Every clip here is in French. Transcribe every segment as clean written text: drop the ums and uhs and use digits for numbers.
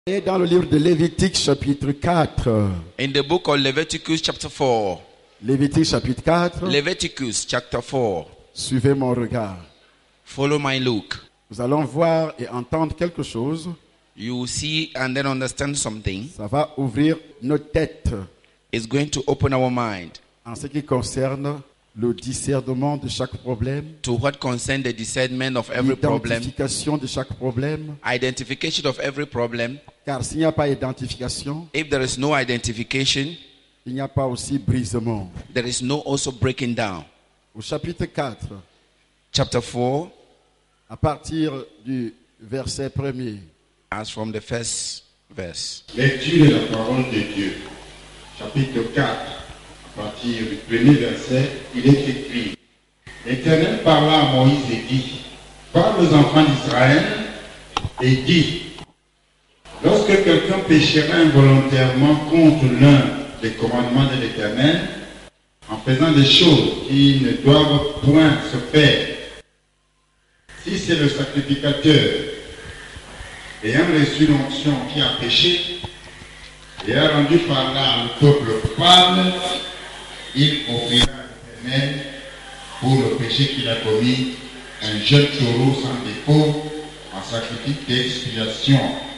Et dans le livre de Lévitique chapitre 4. In the book of Leviticus chapter 4. Lévitique chapitre 4. Leviticus chapter 4. Suivez mon regard. Follow my look. Nous allons voir et entendre quelque chose. You will see and then understand something. Ça va ouvrir nos têtes It's going to open our mind en ce qui concerne le discernement de chaque problème, to what concerns the discernment of every problem, l'identification de chaque problème. identification of every problem. Car s'il n'y a pas d'identification, If there is no identification, il n'y a pas aussi brisement. there is no also breaking down. Au chapitre 4, Chapter 4, à partir du verset 1er, as from the first verse. Lecture de la parole de Dieu. Chapitre 4, à partir du premier verset, il est écrit: L'Éternel parla à Moïse et dit: Parle aux enfants d'Israël et dis: Lorsque quelqu'un péchera involontairement contre l'un des commandements de l'Éternel, en faisant des choses qui ne doivent point se faire, si c'est le sacrificateur ayant reçu l'onction qui a péché et a rendu par là le peuple coupable, il offrira à l'Éternel pour le péché qu'il a commis un jeune taureau sans défaut en sacrifice d'expiation.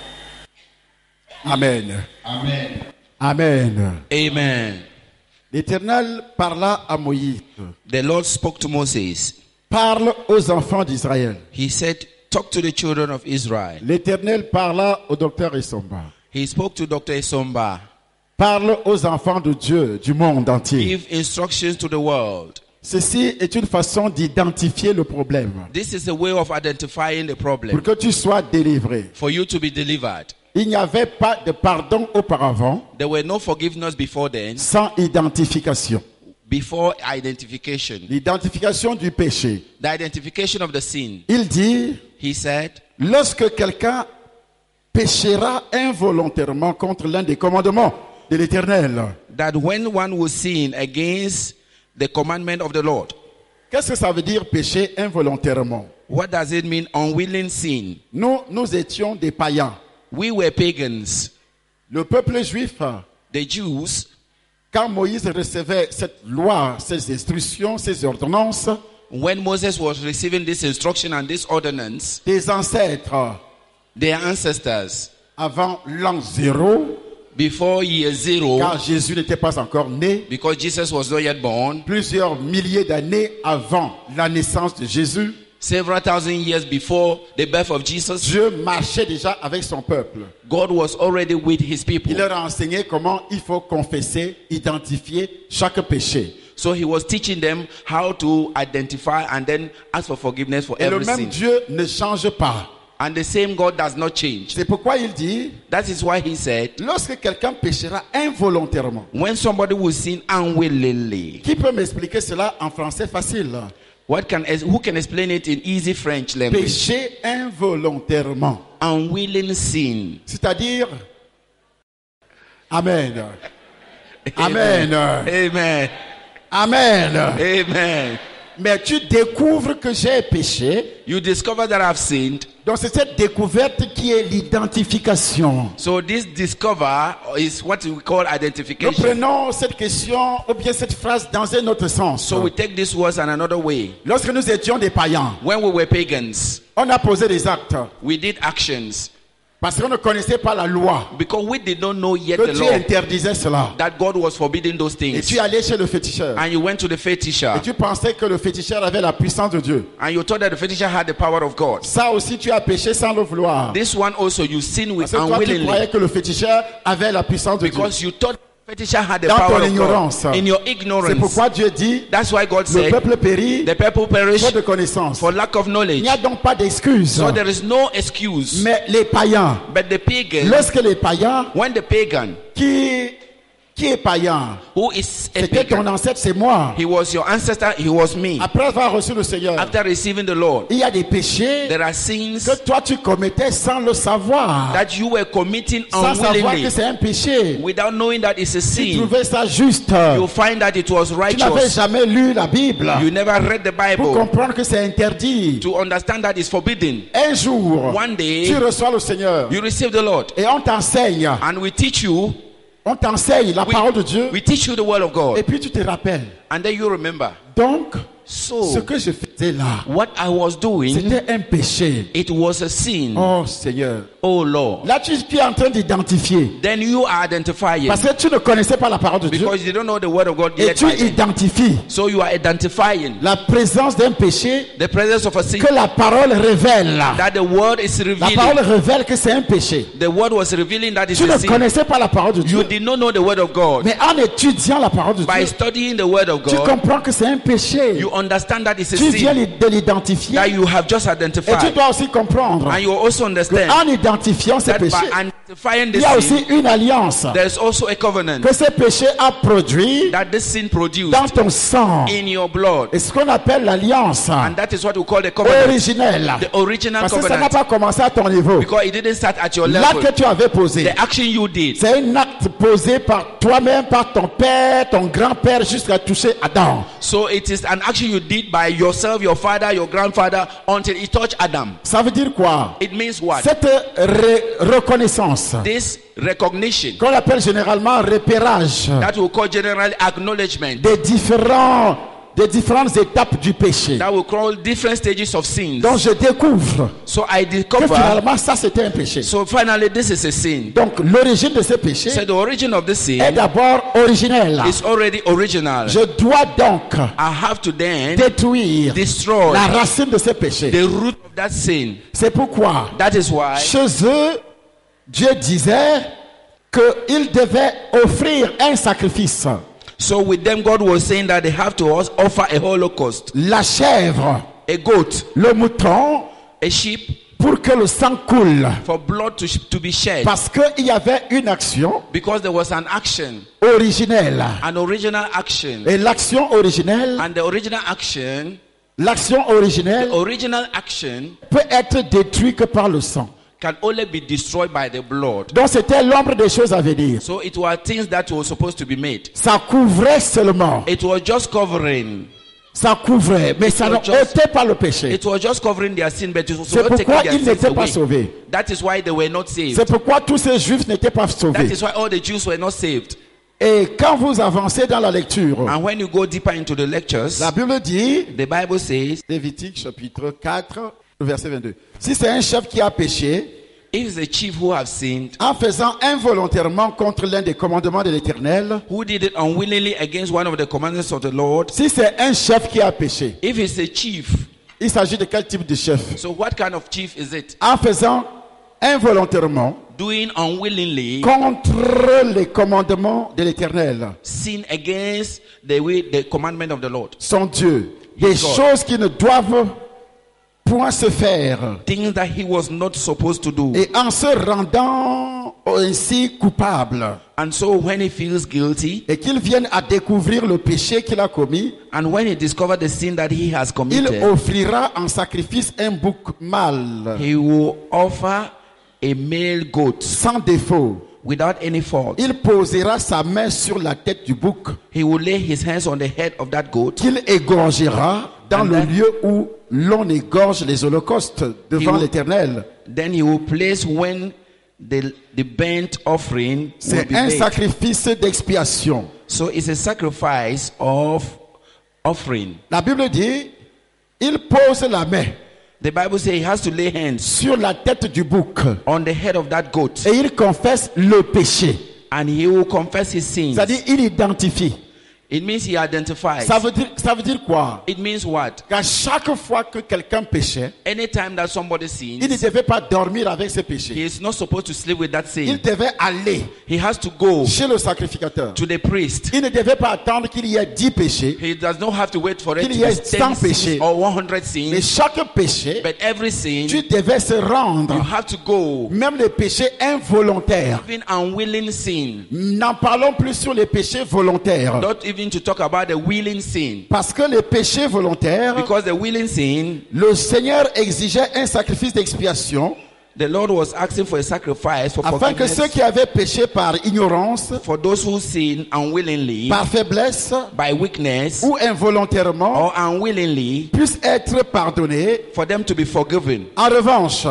Amen. Amen. Amen. Amen. L'Éternel parla à Moïse. The Lord spoke to Moses. Parle aux enfants d'Israël. He said, talk to the children of Israel. L'Éternel parla au docteur Essomba. He spoke to Dr. Isomba. Parle aux enfants de Dieu, du monde entier. Give instructions to the world. Ceci est une façon d'identifier le problème. This is a way of identifying the problem Pour que tu sois délivré. for you to be delivered. Il n'y avait pas de pardon auparavant There were no forgiveness before then, sans identification. before identification. L'identification du péché. The identification of the sin. Il dit, He said, lorsque quelqu'un péchera involontairement contre l'un des commandements de l'Éternel. that when one will sin against the commandment of the Lord, Qu'est-ce que ça veut dire pécher involontairement? what does it mean? Unwilling sin. Nous étions des païens. We were pagans. Le peuple juif, The Jews, quand Moïse recevait cette loi, ces instructions, ces ordonnances, when Moses was receiving this instruction and this ordinance, des ancêtres their ancestors, avant l'an 0, before year 0, car Jésus n'était pas encore né, because Jesus was not yet born, plusieurs milliers d'années avant la naissance de Jésus, several thousand years before the birth of Jesus, Dieu marchait déjà avec son peuple. God was already with his people. Il leur a enseigné comment il faut confesser, identifier chaque péché. So he was teaching them how to identify and then ask for forgiveness for Et le every même sin. Dieu ne change pas. And the same God does not change. C'est pourquoi il dit, That is why he said, lorsque quelqu'un péchera involontairement, when somebody will sin unwillingly, qui peut m'expliquer cela en français facile? who can explain it in easy French language? Pécher involontairement. Unwilling sin. C'est-à-dire, Amen. Amen. Amen. Amen. Amen. Mais tu découvres que j'ai péché. You discover that I've sinned. Donc c'est cette découverte qui est l'identification. So this discover is what we call Nous identification. prenons cette question ou bien cette phrase dans un autre sens. So we take these words in another way. Lorsque nous étions des païens, When we were pagans, on a posé des actes we did actions parce qu'on ne connaissait pas la loi. because we did not know yet Que the Dieu law, interdisait cela. that God was forbidding those Et things. tu allais chez le féticheur. And you went to the fetisher Et tu pensais que le féticheur avait la puissance de Dieu. and you thought that the fetisher had the power of God. Ça aussi, tu as péché sans le vouloir. This one also you sin with Parce que toi, tu unwillingly croyais que le féticheur avait la puissance de Dieu. because you thought the fetisher had the Dans power ton of ignorance. God. In your C'est ignorance. pourquoi Dieu dit, That's why God le said peuple périt the people perish faute de connaissance. for lack of Il knowledge. n'y a donc pas d'excuse. So there is no excuse. Mais les païens, But the pagan, lorsque les païens when the pagan qui Qui est païen? Who is a C'était ton pagan? ancêtre, c'est moi. He was your ancestor, he was me. Après avoir reçu le Seigneur, After receiving the Lord, il y a des péchés there are sins que toi tu commettais sans le savoir. that you were committing Sans savoir que unwillingly, c'est un péché. without knowing that it's a Tu sin. trouvais ça juste. You find that it was Tu n'avais righteous. jamais lu la Bible You never read the pour Bible comprendre que c'est interdit. to understand that it's forbidden. Un jour, One day, tu reçois le Seigneur you receive the Lord, et on t'enseigne. and we teach you, On t'enseigne la parole de Dieu we teach you the word of et God, puis tu te rappelles. and then you remember. Donc, So, ce que je faisais là, what I was doing, c'était un péché. it was a sin. Oh Seigneur. Oh Lord. Là, tu es en train d'identifier. Then you are identifying, Parce que tu ne connaissais pas la parole de Dieu. because you don't know the word of God Et yet. tu by then. identifies So you are identifying la présence d'un péché the presence of a sin que la parole révèle. that the word is La revealing. parole révèle que c'est un péché. The word was revealing that it's Tu a ne sin. connaissais pas la parole de Dieu. You did not know the word of God. Mais en étudiant la parole de By Dieu, studying the word of tu God, comprends que c'est un péché. you understand that it's a Tu viens sin de l'identifier. that you have just Et tu identified. dois aussi comprendre And you also understand qu'en identifiant ces that by péchés, identifying il y a the aussi sin, une alliance there's also a covenant que ce péché a produit that this sin produced dans ton sang. in your blood. Et ce qu'on appelle l'alliance And that is what we call the covenant, originelle. the original Parce que ça n'a covenant. pas commencé à ton niveau. Because it didn't start at your L'acte level. que tu avais posé, The action you did, c'est un acte posé par toi-même, par ton père, ton grand-père, jusqu'à toucher Adam. so it is an action you did by yourself, your father, your grandfather, until it touched Adam. Ça veut dire quoi? It means what? Cette reconnaissance, This recognition qu'on appelle généralement repérage that we call general acknowledgement, des différentes étapes du péché. that we call different stages of sins. Donc je découvre So I que discover, finalement ça c'était un péché. so finally this is a sin. Donc l'origine de ce péché So the origin of the est sin d'abord originelle. is already original. Je dois donc I have to then détruire destroy la racine de ce péché. the root of that sin. C'est pourquoi That is why chez eux, Dieu disait qu'il devait offrir un sacrifice. so with them God was saying that they have to offer a holocaust, La chèvre, a goat, le mouton, a sheep, pour que le sang coule. for blood to be shed, Parce qu'il y avait une action because there was an action, originelle. an original action, Et l'action originelle, and the original action peut être détruite que par le sang. can only be destroyed by the blood. Donc c'était l'ombre des choses à venir. So it were things that were supposed to be made. Ça couvrait seulement. It was just covering. Ça couvrait, mais ça was ne just- ôtait pas le péché. It was just covering their sin, but it was C'est not taking pourquoi their ils sins n'étaient pas away. sauvés. That is why they were not saved. C'est pourquoi tous ces juifs n'étaient pas That sauvés. is why all the Jews were not saved. Et quand vous avancez dans la lecture, And when you go deeper into the lectures, la Bible dit, the Bible says, Lévitique chapitre 4, verset 22. Si c'est un chef qui a péché, if it's a chief who have sinned, en faisant involontairement contre l'un des commandements de l'Éternel, who did it unwillingly against one of the commandments of the Lord, si c'est un chef qui a péché, if it's a chief, il s'agit de quel type de chef? so what kind of chief is it? En faisant involontairement Doing unwillingly contre les commandements de l'Éternel, sin against the commandment of the Lord. son Dieu, des God. choses qui ne doivent point se faire, Things that he was not supposed to do. et en se rendant ainsi coupable, And so when he feels guilty, et qu'il vienne à découvrir le péché qu'il a commis, and when he discovers the sin that he has il committed, offrira en sacrifice un bouc mâle, he will offer a male goat sans défaut. without any fault. Il posera sa main sur la tête du bouc, He will lay his hands on the head of that goat, qu'il égorgera dans And le then- lieu où l'on égorge les holocaustes devant will- l'Éternel. then he will place when the burnt offering will C'est be un made. sacrifice d'expiation. So it's a sacrifice of offering. La Bible dit, il pose la main The Bible says he has to lay hands sur la tête du bouc on the head of that goat, et il confesse le péché. and he will confess his sins. C'est-à-dire, il identifie. It means he identifies. Ça veut dire quoi? It means what? Qu'à chaque fois que quelqu'un péchait, Anytime that somebody il ne sins, devait pas dormir avec ses he péchés. is not supposed to sleep with that Il sin. devait aller He has to go chez le sacrificateur. to the priest. Il ne devait pas attendre qu'il y ait 10 péchés, He does not have to wait for it to Qu'il y ait be 100 10 sins péchés. or 100 mais sins. chaque péché, But every sin, tu devais se you rendre. have to go. Même les péchés involontaires. Even unwilling sin. N'en parlons plus sur les péchés volontaires. Not even to talk about the willing sin. Parce que les péchés volontaires, Because the willing sin, le Seigneur exigeait un sacrifice d'expiation the Lord was asking for a sacrifice for afin que ceux forgiveness qui avaient péché par ignorance, for those who sin unwillingly, par faiblesse by weakness, ou involontairement or unwillingly, puissent être pardonnés. for them to be forgiven. En revanche,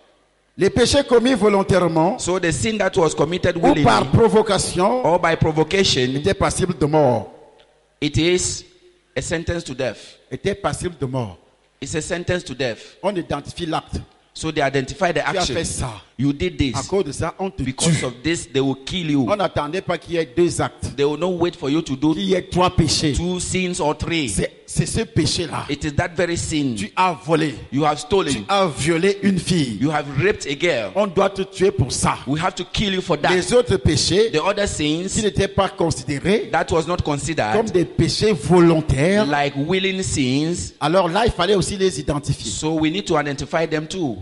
les péchés commis volontairement So the sin that was committed ou par willingly provocation or by provocation, étaient passibles de mort. it is a sentence to death. Étaient passibles de mort. It's a sentence to death. On identifie l'acte. So they identify the Tu as fait action. ça. You did À this. cause de ça, on te Because tue. of this, they will kill you. On n'attendait pas qu'il y ait 2 actes, They will not wait for you to do qu'il y ait 3 péchés. 2 sins or 3. C'est ce péché-là. It is that very sin. Tu as volé. You have Tu stolen. as violé une fille. You have raped a girl. On doit te tuer pour ça. We have to kill you for that. Les autres péchés The other qui sins n'étaient pas considérés that was not comme considered des péchés volontaires, like willing sins, alors là, il fallait aussi les identifier. so we need to identify them too.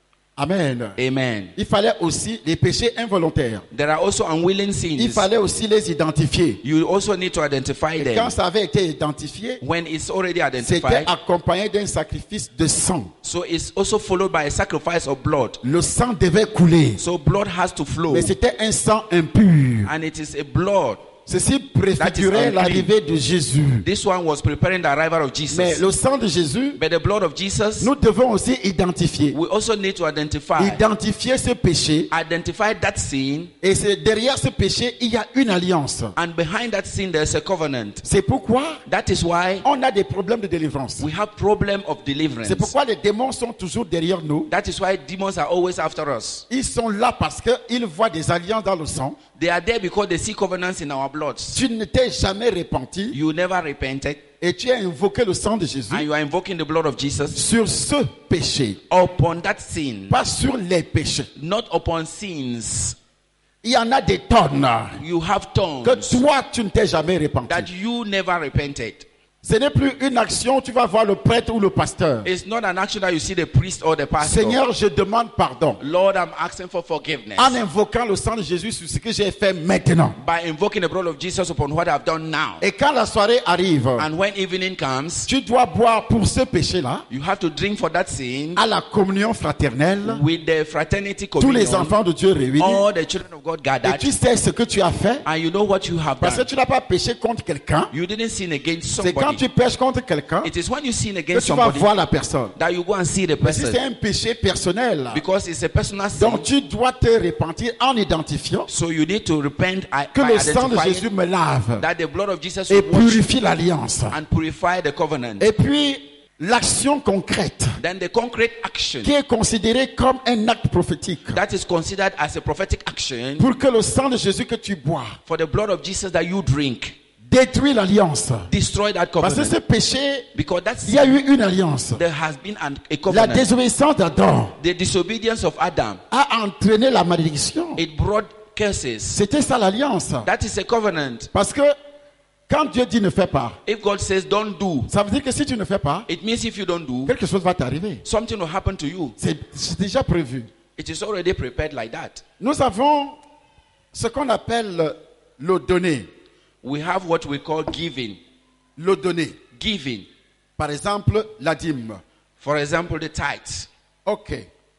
Amen. Amen. Il fallait aussi les péchés involontaires. There are also unwilling Il sins. fallait aussi les identifier. You also need to identify Et quand them. ça avait été identifié, When it's already c'était identified, accompagné d'un sacrifice de sang. so it's also followed by a sacrifice of blood. Le sang devait couler. So blood has to flow, Mais c'était un sang impur. and it is a blood. Ceci préfigurait unclean. l'arrivée de Jésus. This one was preparing the arrival of Mais Jesus. le sang de Jésus, But the blood of Jesus, nous devons aussi identifier. we also need to identify. Identifier ce péché. Identify that sin, Et c'est derrière ce péché, il y a une alliance. and behind that sin there's a covenant. C'est pourquoi That is why on a des problèmes de délivrance. we have problem of deliverance. C'est pourquoi les démons sont toujours derrière nous. That is why demons are always after us. Ils sont là parce qu'ils voient des alliances dans le sang. They are there because they see covenants in our bloods. Tu ne t'es jamais repenti You never repented, et tu as invoqué le sang de Jésus and you are invoking the blood of Jesus sur ce péché, upon that sin, pas sur les péchés. not upon sins. Il y en a des tonnes You have que tongues toi, tu ne t'es jamais repenti. that you never repented. Ce n'est plus une action, tu vas voir le prêtre ou le pasteur. It's not an action that you see the priest or the pastor. Seigneur, je demande pardon. Lord, I'm asking for forgiveness. En invoquant le sang de Jésus sur ce que j'ai fait maintenant. By invoking the blood of Jesus upon what I've done now. Et quand la soirée arrive, And when evening comes, tu dois boire pour ce péché-là you have to drink for that sin à la communion fraternelle, with the fraternity tous les communion, enfants de Dieu réunis. all the children of God Et gathered, tu sais ce que tu as fait and you know what you have parce que done. tu n'as pas péché contre quelqu'un. You didn't sin against C'est quand somebody. tu pêches contre quelqu'un It is when you sin que against tu vas somebody voir la personne. that you go and see the Mais si c'est person, un péché personnel, because it's a personal sin. donc tu dois te repentir en identifiant So you need to repent que by le sang de Jésus identifying me lave that the blood of Jesus et will wash purifie l'alliance. and purify the covenant. Et puis, l'action concrète Then the concrete action qui est considérée comme un acte prophétique that is considered as a prophetic action pour que le sang de Jésus que tu bois for the blood of Jesus that you drink détruit l'alliance. destroy that Parce que ce covenant. péché, Because that's il y a eu une alliance. there has been a La covenant. désobéissance d'Adam The disobedience of Adam, a entraîné la malédiction. it brought curses. C'était ça l'alliance. That is a covenant. Parce que quand Dieu dit ne fais pas, If God says don't do, ça veut dire que si tu ne fais pas, it means if you don't do, quelque chose va t'arriver. something will happen to you. C'est déjà prévu. It is already prepared like that. Nous avons ce qu'on appelle le donné. We have what we call giving. Le donné. Giving. Par exemple, la dîme. For example, the tithes. Ok.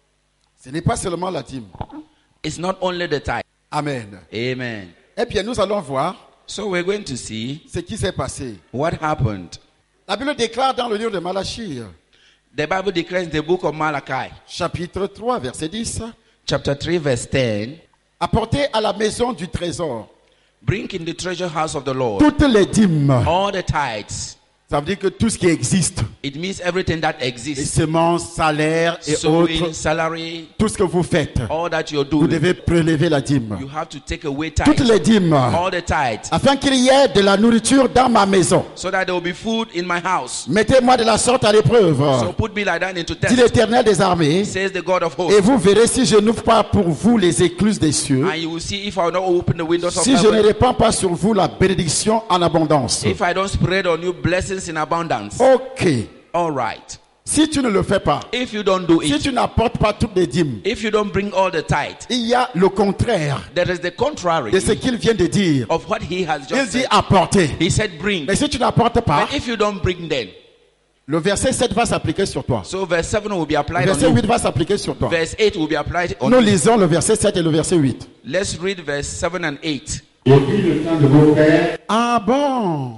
Ce n'est pas seulement la dîme. It's not only the tithe. Amen. Amen. Eh bien, nous allons voir So we're going to see ce qui s'est passé. what happened. La Bible déclare dans le livre de Malachie, The Bible declares in the book of Malachi, chapitre 3, verset 10, chapter 3, verse 10, apportez à la maison du trésor bring in the treasure house of the Lord toutes les dîmes. all the tithes. Ça veut dire que tout ce qui existe, It means everything that les exists. semences, salaires et Sowing, autres, salary, tout ce que vous faites, all that you're vous doing. devez prélever la dîme. You have to take away Toutes tithe. les dîmes, All the tithe. afin qu'il y ait de la nourriture dans ma maison. So that there will be food in my house. Mettez-moi de la sorte à l'épreuve, So put me like that into dit test. l'Éternel des armées, Says the God of et hosts. vous verrez si je n'ouvre pas pour vous les écluses des cieux, And you will see if I will not open the windows of si je ne heaven. répands pas sur vous la bénédiction en abondance. If I don't spread on you blessings in abundance. Ok. All right. Si tu ne le fais pas, If you don't do si it. tu n'apportes pas toutes les dîmes, If you don't bring all the tithe. il y a le contraire There is the contrary de ce qu'il vient de dire. of what he has Il just dit said. apporter. He said bring. Mais si tu n'apportes pas, But if you don't bring then. le verset 7 va s'appliquer sur toi. So verse 7 will be Le applied verset on 8 you. va s'appliquer sur toi. Verse 8 will be applied on Nous you. lisons le verset 7 et le verset 8. Let's read verse 7 and 8. Depuis le temps de vos pères, Ah bon?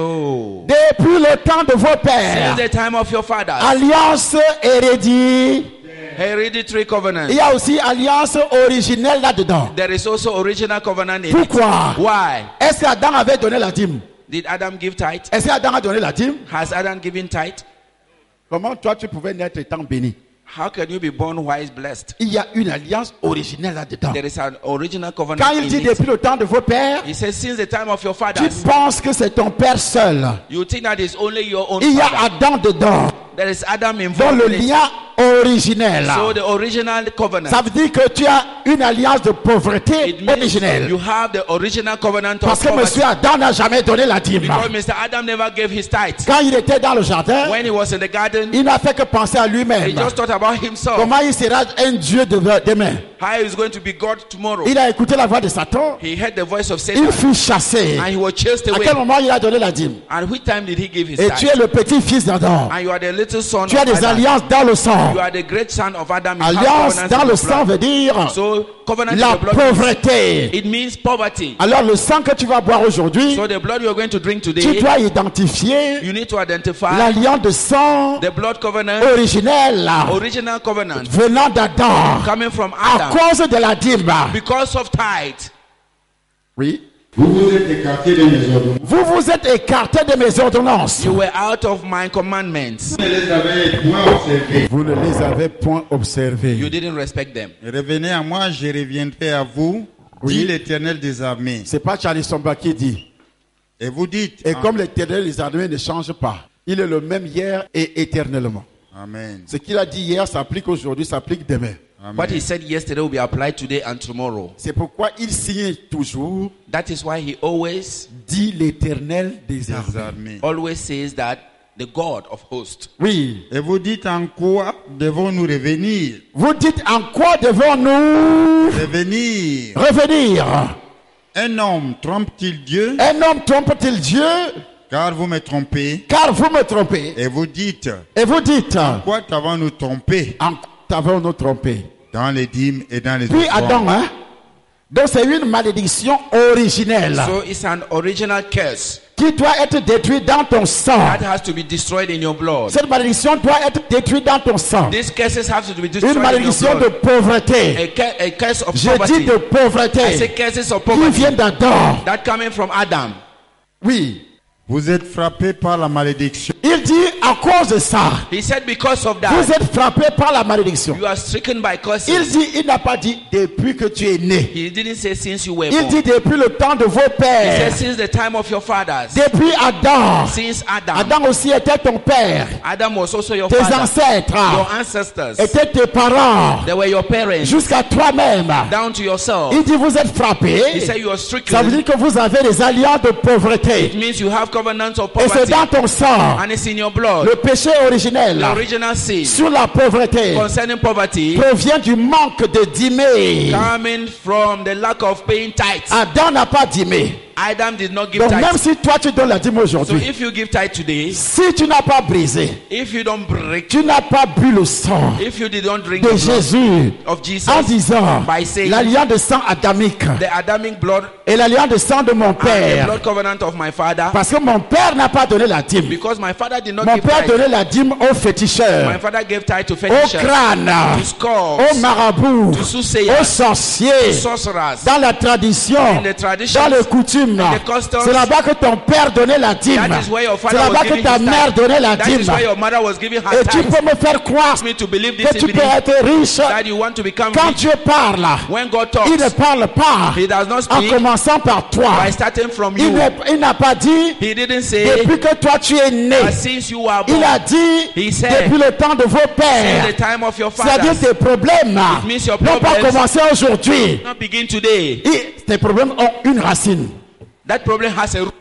So, Depuis le temps de vos since pères, the time of your fathers, alliance hérédite, hereditary covenant. il y a aussi alliance originelle là-dedans. There is also original covenant in Pourquoi? it. Why? Est-ce qu'Adam avait donné la dîme? Did Adam give tithe? Est-ce qu'Adam a donné la dîme? Has Adam given tithe? Comment toi tu pouvais naître étant béni? How can you be born wise, blessed? Il y a une alliance originelle là-dedans. There is an original Quand covenant il dit in it. depuis le temps de vos pères, He says, since the time of your tu fathers, penses que c'est ton père seul. you think that it's only your own Il y a father. Adam dedans, There is Adam dans involved le in it. lien originel. So the original covenant. Ça veut dire que tu as une alliance de pauvreté It means originelle. you have the original covenant of Parce que poverty. monsieur Adam n'a jamais donné la dîme. Because Mr. Adam never gave his tithe. Quand il était dans le jardin, When he was in the garden, il n'a fait que penser à he lui-même. just thought about himself. Comment il sera un Dieu demain. How he is going to be God tomorrow. Il a écouté la voix de Satan. He heard the voice of Il Satan fut chassé. and he was chased À away. quel moment il a donné la dîme? And which time did he give his Et tu es tithe? le petit-fils d'Adam. And you are the little son Tu as of des Adam. alliances dans le sang. You are the great son of Adam. You have Alliance covenants dans in le the sang blood. veut dire So covenant in la the blood, pauvreté. it means poverty. Alors le sang que tu vas boire aujourd'hui, So the blood you are going to drink tu today, dois identifier you need to identify l'alliance de sang the blood covenant, originelle original covenant venant d'Adam coming from à Adam cause de la dîme. because of tithe. Oui. vous vous êtes écartés de mes ordonnances. Vous vous êtes écarté de mes ordonnances. You were out of my commandments. Vous ne les avez point observés. Vous ne les avez point You observés. didn't respect them. Revenez à moi, je reviendrai à vous, Oui. dit l'Éternel des armées. C'est pas Charlie Somba qui dit. Et vous dites, Et comme l'Éternel des armées ne change pas, il est le même hier et éternellement. Amen. Ce qu'il a dit hier s'applique aujourd'hui, s'applique demain. What he Amen. said yesterday will be applied today and tomorrow. C'est pourquoi il signe toujours, That is why he always, dit l'Éternel des Des armées. armées. always says that the God of hosts. Oui. Et vous dites en quoi devons-nous revenir? Vous dites en quoi devons-nous Revenir. revenir? Un homme trompe-t-il Dieu? Un homme trompe-t-il Dieu? Car vous me trompez. Car vous me trompez. Et vous dites, Et vous dites, quoi t'avons-nous trompé en quoi avons-nous trompé? dans les dîmes et dans les Puis offrandes? Adam, hein? Donc c'est une malédiction originelle So it's an original curse qui doit être détruite dans ton sang. that has to be destroyed in your blood. Cette malédiction doit être détruite dans ton sang. These curses have to be Une destroyed in your malédiction de blood. pauvreté. A curse of Je dis poverty. de I say pauvreté curses of qui poverty vient d'Adam. that coming from Adam. Oui. Vous êtes frappés par la malédiction. Il dit à cause de ça, He said because of vous that, êtes frappés par la malédiction. you are stricken by Il curses. dit, il n'a pas dit depuis que tu es né. He didn't say since you were Il born. dit depuis le temps de vos He said pères. since the time of your fathers. Depuis Adam. Since Adam. Adam aussi était ton père. Adam was also your Tes father. ancêtres Your ancestors. étaient tes parents. They were your parents. Jusqu'à toi-même. Down to yourself. Il dit vous êtes frappés. He said you are Ça veut stricken. dire que vous avez des alliances de It pauvreté. means you have covenants of Et c'est poverty. dans ton sang. And it's in your blood. Le péché originel The original sin sur la pauvreté concerning poverty provient du manque de dîmer. coming from the lack of paying tithes. Adam n'a pas dîmé. Adam did not give Donc même tithes. si toi tu donnes la dîme So aujourd'hui, if you give tithe today, si tu n'as pas brisé, if you don't break, tu n'as pas bu le sang if you did not drink de the blood Jésus of Jesus, en disant by saying l'alliance de sang adamique the Adamic blood et l'alliance de sang de mon and the père, blood covenant of my father, parce que mon père n'a pas donné la dîme. because my father did not Mon give père tithe. donnait la dîme aux My féticheurs, father gave tithe to aux fetishers, crânes, to skulls, aux marabouts, to aux soothsayers, to sorciers, sorcerers, dans la tradition, in the traditions, dans les coutumes. dîme. And the customs, C'est là-bas que ton père donnait la dîme. that is where your C'est father là-bas was que giving ta his mère tithe. donnait la That is dîme. where your mother was giving her Et tu tithe. peux me faire croire Me to believe this que tu peux evening être riche that you want to become quand rich. Dieu parle. When God Il ne talks, parle pas He does not en speak commençant par toi. by starting from Il you. il n'a pas dit He didn't say, depuis que toi tu es né. but since you are Il born, a dit He said, depuis le temps de vos since pères. the time of your C'est-à-dire fathers, tes problèmes means your n'ont pas problems commencé aujourd'hui. not begin today. Tes problèmes ont une racine. That problem has a root.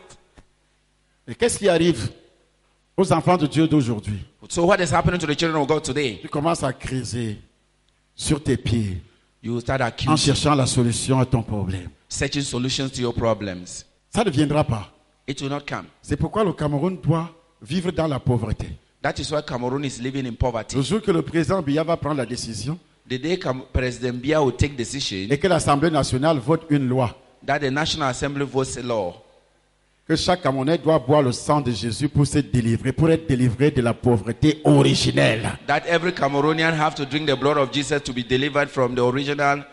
Et qu'est-ce qui arrive aux enfants de Dieu d'aujourd'hui? So what is happening to the children of God today? Tu commences à criser sur tes pieds You start en accusing, cherchant la solution à ton problème. searching solutions to your problems. Ça ne viendra pas. It will not come. C'est pourquoi le Cameroun doit vivre dans la pauvreté. That is why Cameroon is living in Le poverty. jour que le président Biya va prendre la décision The day President Biya will take decision et que l'Assemblée nationale vote une loi, that the National Assembly votes a law que chaque Camerounais doit boire le sang de Jésus pour se délivrer, pour être délivré de la pauvreté originelle. that every Cameroonian have to drink the blood of Jesus to be delivered from the original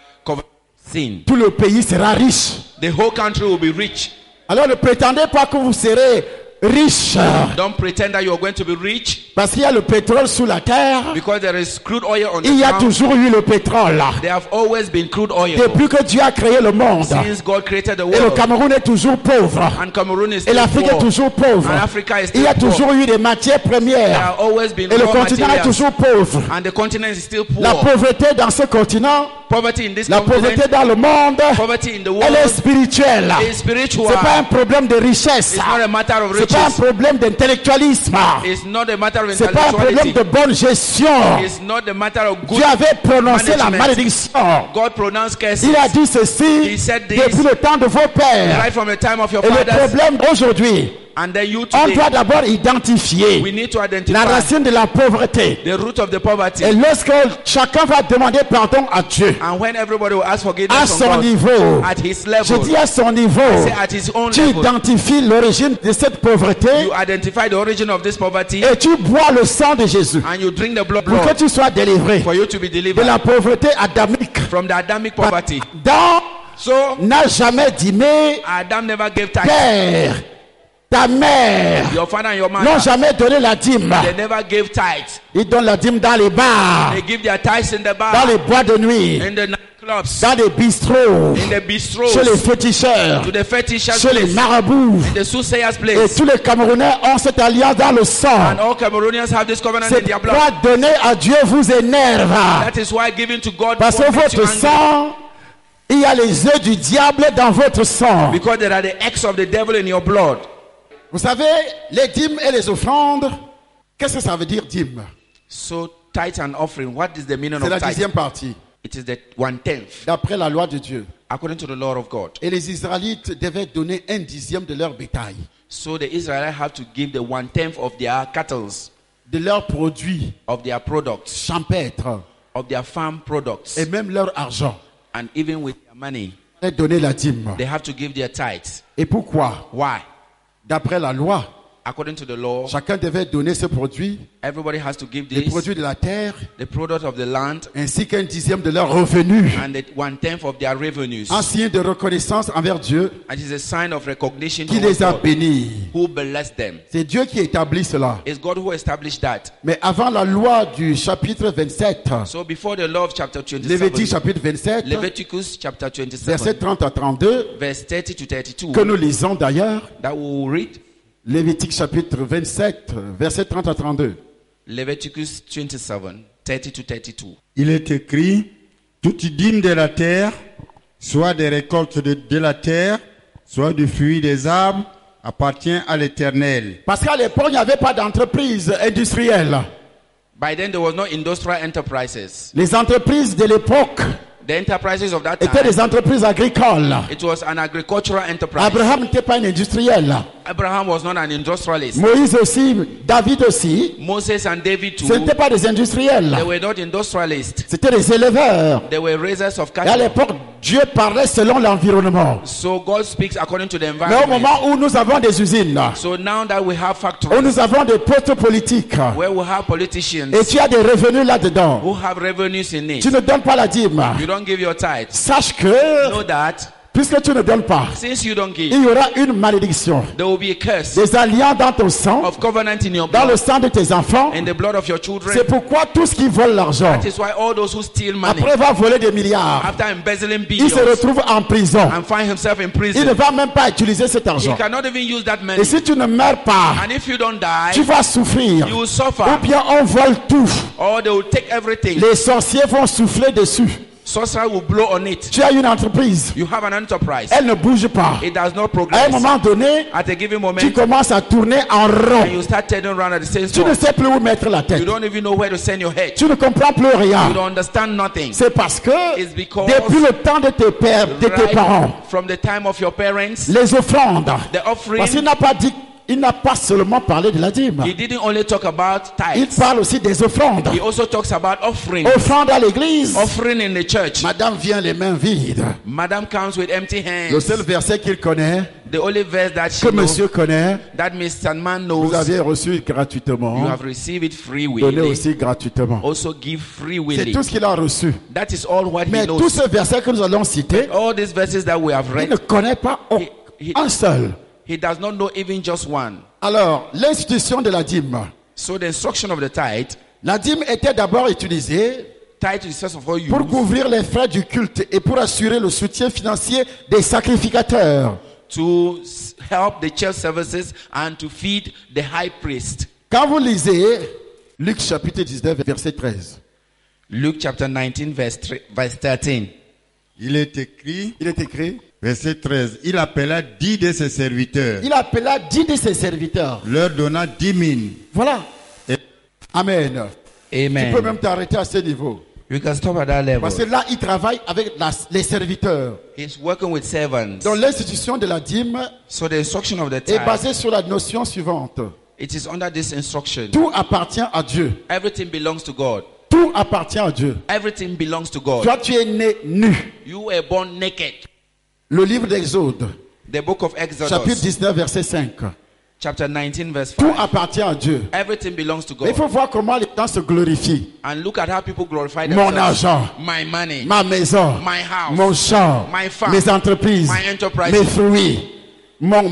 sin. Tout le pays sera riche. The whole country will be rich. Alors ne prétendez pas que vous serez riche. Don't pretend that you are going to be rich Parce qu'il y a le pétrole sous la terre. because there is crude oil on Il the y a ground. toujours eu le pétrole. There have always been crude oil Depuis que Dieu a créé le monde. since God created the Et le world. Cameroun est toujours pauvre. And Cameroon is Et still l'Afrique est poor. toujours pauvre. And Africa is Il y a still poor. toujours eu des matières There premières. have always been Et le raw continent est materials. toujours pauvre. And the continent is still La poor. pauvreté dans ce continent, Poverty in this la pauvreté continent, dans le monde, poverty in the elle est world spirituelle. is spiritual. C'est pas un problème de richesse. It's not a matter of C'est pas un riches. problème d'intellectualisme. It's not a matter of C'est pas un problème intellectuality. de bonne gestion. It's not a matter of good Dieu avait prononcé la management. malédiction. God pronounced curses. Il a dit ceci He said this depuis le temps de vos pères. right from the time of your Et le fathers. problème aujourd'hui, And then you on today, doit d'abord identifier we need to la identify racine de la pauvreté. the root of the poverty. Et lorsque chacun va demander pardon à Dieu, And when everybody will ask à forgiveness son from God, niveau, at his je level, dis à son niveau, say at his own tu level, identifies l'origine de cette pauvreté you identify the origin of this poverty et tu bois le sang de Jésus and you drink the blood pour que tu sois délivré for you to be de delivered la pauvreté adamique. from the Adamic poverty. Adam So n'a jamais dit, mais Adam never gave tithe. père, ta mère Your father and your n'ont mother, jamais donné la dîme. they never gave tithe. Ils donnent la dîme dans les bars, They give their tithes in the dans bar, les boîtes de nuit, in the nightclubs, dans les bistrots, in the bistros, chez les féticheurs, to the fetishers chez les place, marabouts. in the soothsayers Et place. tous les Camerounais ont cette alliance dans le sang. And all Cameroonians have this covenant in C'est their blood. pourquoi donner à Dieu vous énerve. That is why giving to God Parce que will make you votre angry. sang, il y a les œufs du diable dans votre sang. Because there are the eggs of the devil in your blood. Vous savez, les dîmes et les offrandes, qu'est-ce que ça veut dire dîme? So tithe and offering, what is the meaning C'est la of tithe? dixième partie, It is the 1/10 d'après la loi de Dieu. according to the law of God. Et les Israélites devaient donner 1/10 de leur bétail, So the Israelites have to give the 1/10 of their cattle, de leurs produits of their products, champêtres of their farm products, et même leur argent. and even with their money, Ils devaient donner la dîme. they have to give their tithes. Et pourquoi? Why? D'après la loi, According to the law, chacun devait donner ses produits, everybody has to give les this, produits de la terre, the product of the land, ainsi qu'un dixième de leurs revenus, and the 1/10 of their revenues. en signe de reconnaissance envers Dieu And it is a sign of recognition qui towards les a God, bénis. who blessed them. C'est Dieu qui établit cela. It's God who established that. Mais avant la loi du chapitre 27, So before the law of chapter Lévitique 27, chapitre 27, Leviticus chapter verset 27, 30 à 32, verse 30 to 32, que nous lisons d'ailleurs, that we will read. Lévitique chapitre 27, verset 30 à 32. Leviticus 27, 30 to 32. Il est écrit, toute dîme de la terre, soit des récoltes de la terre, soit du fruit des arbres, appartient à l'Éternel. Parce qu'à l'époque, il n'y avait pas d'entreprise industrielle. By then there was no industrial enterprises. Les entreprises de l'époque The enterprises of that étaient time, des entreprises agricoles. it was an agricultural enterprise. Abraham n'était pas un industriel. Abraham was not an industrialist. Moïse aussi, David aussi, Moses and David ce too, n'étaient pas des industriels. they were not industrialists. C'était des éleveurs. They were raisers of Et à cattle. l'époque, Dieu parlait selon l'environnement. So God speaks according to the Mais au environment. moment où nous avons des usines, So now that we have où factories, nous avons des postes politiques, where we have politicians et tu as des revenus là-dedans, who have revenues in tu it, ne donnes pas la dîme. you don't give your tithes. Sache que Know that Puisque tu ne donnes pas, Since you don't il give, y aura une malédiction. there will be a curse Des alliances dans ton sang, of covenant in your dans le blood, sang de tes enfants. in the blood of your C'est children. pourquoi tous qui volent l'argent, That is why all those who steal money, après avoir volé des milliards, after embezzling il se billions, retrouve en prison. and find himself in Il ne prison, va même pas utiliser cet he argent. cannot even use that Et money. si tu ne meurs pas, And if you don't die, tu vas souffrir. you will Ou suffer, bien on vole tout. or they will take everything. Les sorciers vont souffler dessus. Sorcerer will blow on it. Tu as une entreprise, You have an enterprise. elle ne bouge pas. It does not À un progress. moment donné, At a given tu moment, commences à tourner en rond. and you start turning around at the same Tu ne spot. sais plus où mettre la tête. You don't even know where to send your head. Tu ne comprends plus You rien. don't understand nothing. C'est parce que It's because depuis le temps de tes pères, de tes Right parents, from the time of your parents, les offrandes. the offering, Parce qu'il n'a pas dit, il n'a pas seulement parlé de la dîme. he didn't only talk about Il tithes. parle aussi des offrandes. He also talks about offering. Offrandes à l'église. Offering in the church. Madame vient les mains vides. Madam comes with empty Le hands. seul verset qu'il connaît, The only verse that she que knows, monsieur connaît, that Mr. Man vous knows, avez reçu you gratuitement. have received it free Donnez willy. aussi gratuitement. Also give free C'est willy. tout ce qu'il a reçu. That is all what he Mais tous knows. ces versets que nous allons citer, All these verses that we have il ne read, connaît pas he- un seul. he does not know even just one. Alors, l'institution de la dîme. So the instruction of the tithe, La dîme était d'abord utilisée tithe is first of all pour used couvrir les frais du culte et pour assurer le soutien financier des sacrificateurs. to help the church services and to feed the high priest. Quand vous lisez Luc chapitre 19, verset 13, Luke chapter 19 verse 13. Il est écrit, il est écrit, verset 13, il appela 10 de ses serviteurs, il appela 10 de ses serviteurs. leur donna 10 000. Voilà. Et Amen. Tu peux Amen. même t'arrêter à ce niveau. You can stop at that level. Parce que là, il travaille avec les serviteurs. He's working with servants. Donc l'institution de la dîme So the instruction of the est tithe, basée sur la notion suivante. it is under this instruction. Tout appartient à Dieu. Everything belongs to God. Tout appartient à Dieu. Everything belongs to God. Toi, tu es né nu. You were born naked. Le livre d'Exode, The book of chapitre Exodus, 19, verset 5. chapter 19 verse Tout 5. appartient à Dieu. Everything belongs to Mais il God. faut voir comment les gens se glorifient. And look at how people glorify Mon themselves. argent, My money, ma maison, my house, mon champ, my farm, mes entreprises, my enterprises, mes fruits. Mon.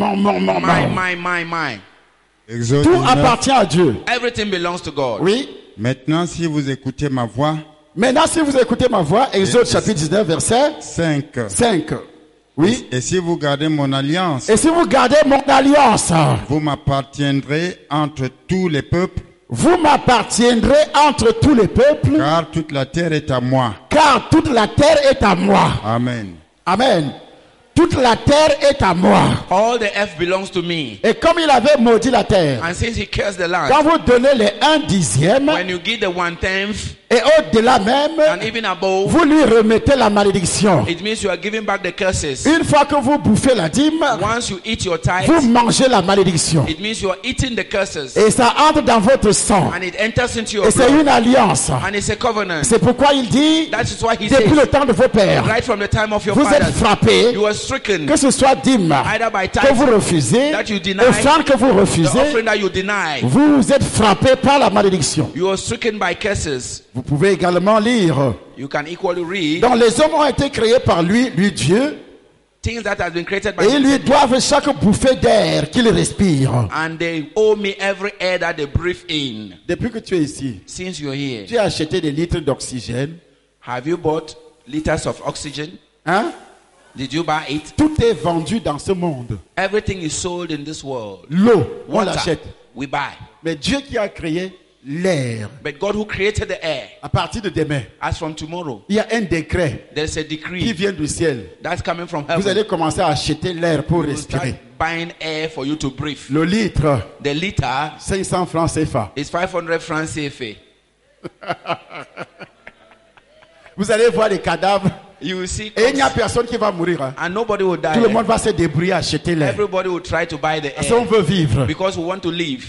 my. Exode Tout 19. appartient à Dieu. Everything belongs to God. Oui. Maintenant, si vous écoutez ma voix, Maintenant, si vous écoutez ma voix, Exode chapitre 19, verset 5. 5. Oui. Et si vous gardez mon alliance, Et si vous gardez mon alliance, vous m'appartiendrez entre tous les peuples, vous m'appartiendrez entre tous les peuples, car toute la terre est à moi. car toute la terre est à moi. Amen. Amen. Toute la terre est à moi. All the earth belongs to me. Et comme il avait maudit la terre, And since he cursed the quand land, vous donnez les 1/10, when you give the 1/10 et au-delà même, and even above, vous lui remettez la malédiction. it means you are giving back the curses. Une fois que vous bouffez la dîme, Once you eat your tithe, vous mangez la malédiction. it means you are eating the curses. Et ça entre dans votre sang. And it enters into your Et c'est blood. une alliance. And it's a covenant. C'est pourquoi il dit, That is why he depuis le says, temps de vos pères, right from the time of your vous êtes fathers, frappés, you were stricken, que ce soit dîme either by que vous tithe, refusez, that you deny, offrande que vous the refusez, offering that you deny. vous êtes frappés par la malédiction. You are stricken by curses. Vous pouvez également lire, You can equally read donc les hommes ont été créés par lui Dieu, things that has been created by et ils lui him, doivent chaque bouffée d'air qu'ils respirent. and they owe me every air that they breathe in. Depuis que tu es ici, Since you're here, tu as acheté des litres d'oxygène, have you bought liters of oxygen? hein? Did you buy it? Tout est vendu dans ce monde. Everything is sold in this world. L'eau, on Water, l'achète. we buy. Mais Dieu qui a créé l'air, But God who created the air, à partir de demain, as from tomorrow, il y a un décret there's a qui decree vient du ciel. that's coming from Vous heaven. allez commencer à acheter l'air pour You will start respirer. buying air for you to breathe. Le litre, The liter 500 francs CFA. is 500 francs CFA. Vous allez voir les cadavres You will see, et il n'y a corpse, personne qui va mourir. Hein. and nobody will Tout le die. monde va se débrouiller à acheter l'air. Everybody will try to buy the Parce qu'on air veut vivre. because we want to live.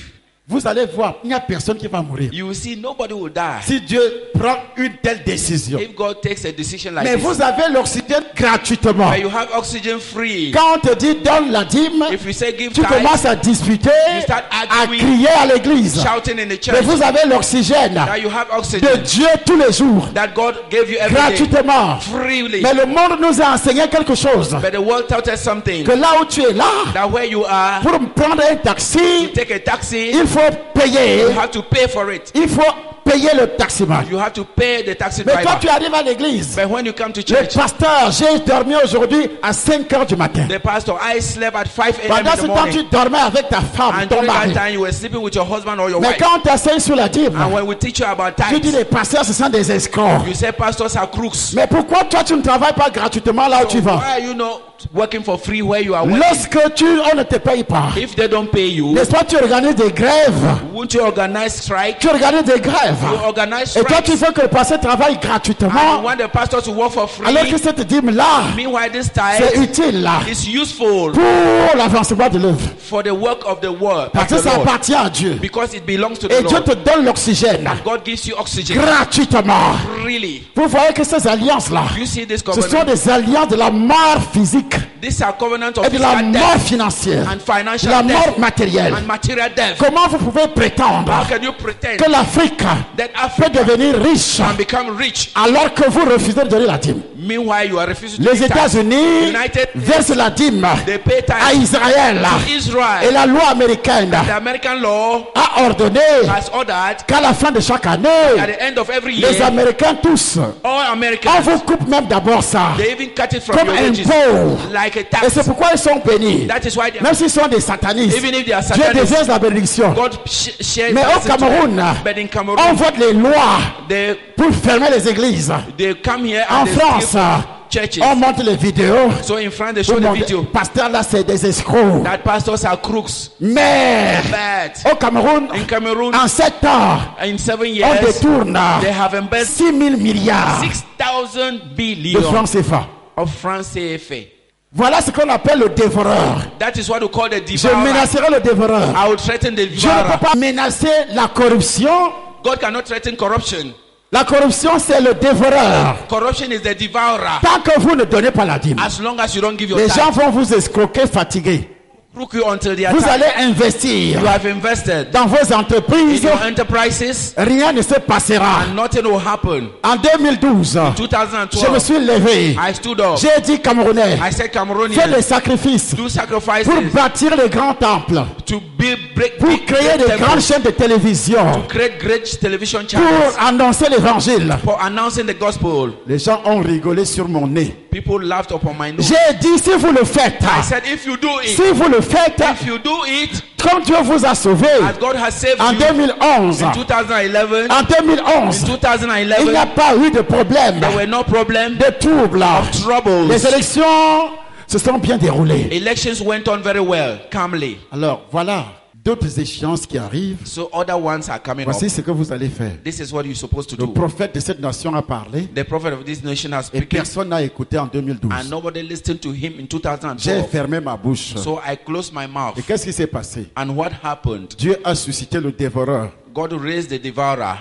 vous allez voir, il n'y a personne qui va mourir. you will see nobody will die. Si Dieu prend une telle décision. If God takes a decision like Mais this, vous avez l'oxygène gratuitement. where you have oxygen free. Quand on te dit donne la dîme, If you say give tu tithe, commences à disputer, you start à arguing, crier à l'église. shouting in the Mais church vous avez l'oxygène that you have de oxygen Dieu tous les jours, that God gave you every day gratuitement. freely. Mais le monde nous a enseigné quelque chose. But the world taught us something, Que là où tu es là, that where you are, pour prendre un taxi, take a taxi, il faut payer. you have to pay for it. Il faut payer le taximan. You have to pay the taxi Mais quand driver. tu arrives à l'église, But when you come to le church, pasteur, j'ai dormi aujourd'hui à 5 heures du matin. the pastor, I slept at 5 a.m. Pendant in ce the temps, morning. tu dormais avec ta femme, And ton during that mari. time, you were sleeping with your husband or your Mais wife. quand on t'enseigne sur la dîme, And when we teach you about tu dis tithes, les pasteurs, ce sont des escrocs. you say pastors are crooks. Mais pourquoi toi, tu ne travailles pas gratuitement là où tu So vas? why are you not working for free where you are working? Lorsque on ne te paye pas, If they don't pay you, n'est-ce pas, tu organises des grèves. won't you organize strike? Tu organises des grèves. You organize Et toi, tu strikes. veux que le pasteur travaille And you gratuitement, want the pastor to work for alors que free. cette dîme-là, Meanwhile, this c'est tithe utile là, is useful pour l'avancement de l'œuvre. for the work of the word, Parce que of the ça Lord, appartient à Dieu. because it belongs to the Et Dieu Lord. te donne l'oxygène God gives you oxygen gratuitement. freely. Vous voyez que ces alliances-là, You see this ce sont covenant? des alliances de la mort physique These are covenants of et de la physical mort death financière, and de financial la mort death matérielle. and material death. Comment vous pouvez prétendre How can you pretend que l'Afrique that peut Africa devenir riche can become rich? alors que vous refusez de donner la dîme? Meanwhile, you are refusing to Les give tithes. États-Unis United versent la dîme They pay à tithes Israël to et Israel. la loi américaine The American law a ordonné has ordered qu'à la fin de chaque at année, the end of every les year, Américains tous, all on Americans, vous coupe même d'abord ça they even cut it from comme your wages impôt. like a Et tax. c'est pourquoi ils sont bénis. That is why they, Même s'ils sont des satanistes, even if they are Dieu satanists, déverse la bénédiction. God shares Mais au blessings to them. Cameroun, But in on Cameroon, vote les lois they pour fermer les églises. come here En and they France, steal churches. on monte les vidéos. So in France, they show Vous the montez, video pasteur là, c'est des escrocs. that pastors are crooks. Mais But au Cameroun, in Cameroon, en 7 ans, in 7 on years, détourne they have invested 6 000 milliards 6,000 de billion francs CFA. of francs CFA. Voilà ce qu'on appelle le dévoreur. That is what we call the Je devourer. menacerai le dévoreur. I will threaten the Je ne peux devourer. pas menacer la corruption. God cannot threaten corruption. La corruption, c'est le dévoreur. Corruption is the devourer. Tant que vous ne donnez pas la dîme, As long as you don't give your les gens tithe, vont vous escroquer, fatiguer. crook you until they are Vous tired. allez investir You have invested dans vos in entreprises. your enterprises Rien ne se passera. and nothing will happen. En 2012, je me 2012, suis levé. I stood up. J'ai dit Camerounais, I said, faites Cameroonians, des sacrifices do sacrifices pour bâtir les grands temples, to break pour créer des grandes chaînes de télévision, create great television channels pour annoncer l'évangile. for announcing the gospel. Les gens ont rigolé sur mon nez. People laughed upon my nose. J'ai dit, si vous le faites, I said, if you do it, si vous le faites, if you do it, comme Dieu vous a sauvé as God has saved en you 2011, in 2011, en 2011, in il n'y 2011, a pas eu de problème, there were no problem, de troubles. troubles. Les élections se sont bien déroulées. Elections went on very well, calmly. Alors, voilà d'autres échéances qui arrivent. So other ones are coming up. Voici ce que vous allez faire. This is what you're supposed to Le do. prophète de cette nation a parlé The prophet of this nation has et spoken, personne n'a écouté en 2012. and nobody listened to him in J'ai 2012. fermé ma bouche. So I closed my mouth. Et qu'est-ce qui s'est passé? And what happened? Dieu a suscité le dévoreur. God raised the devourer.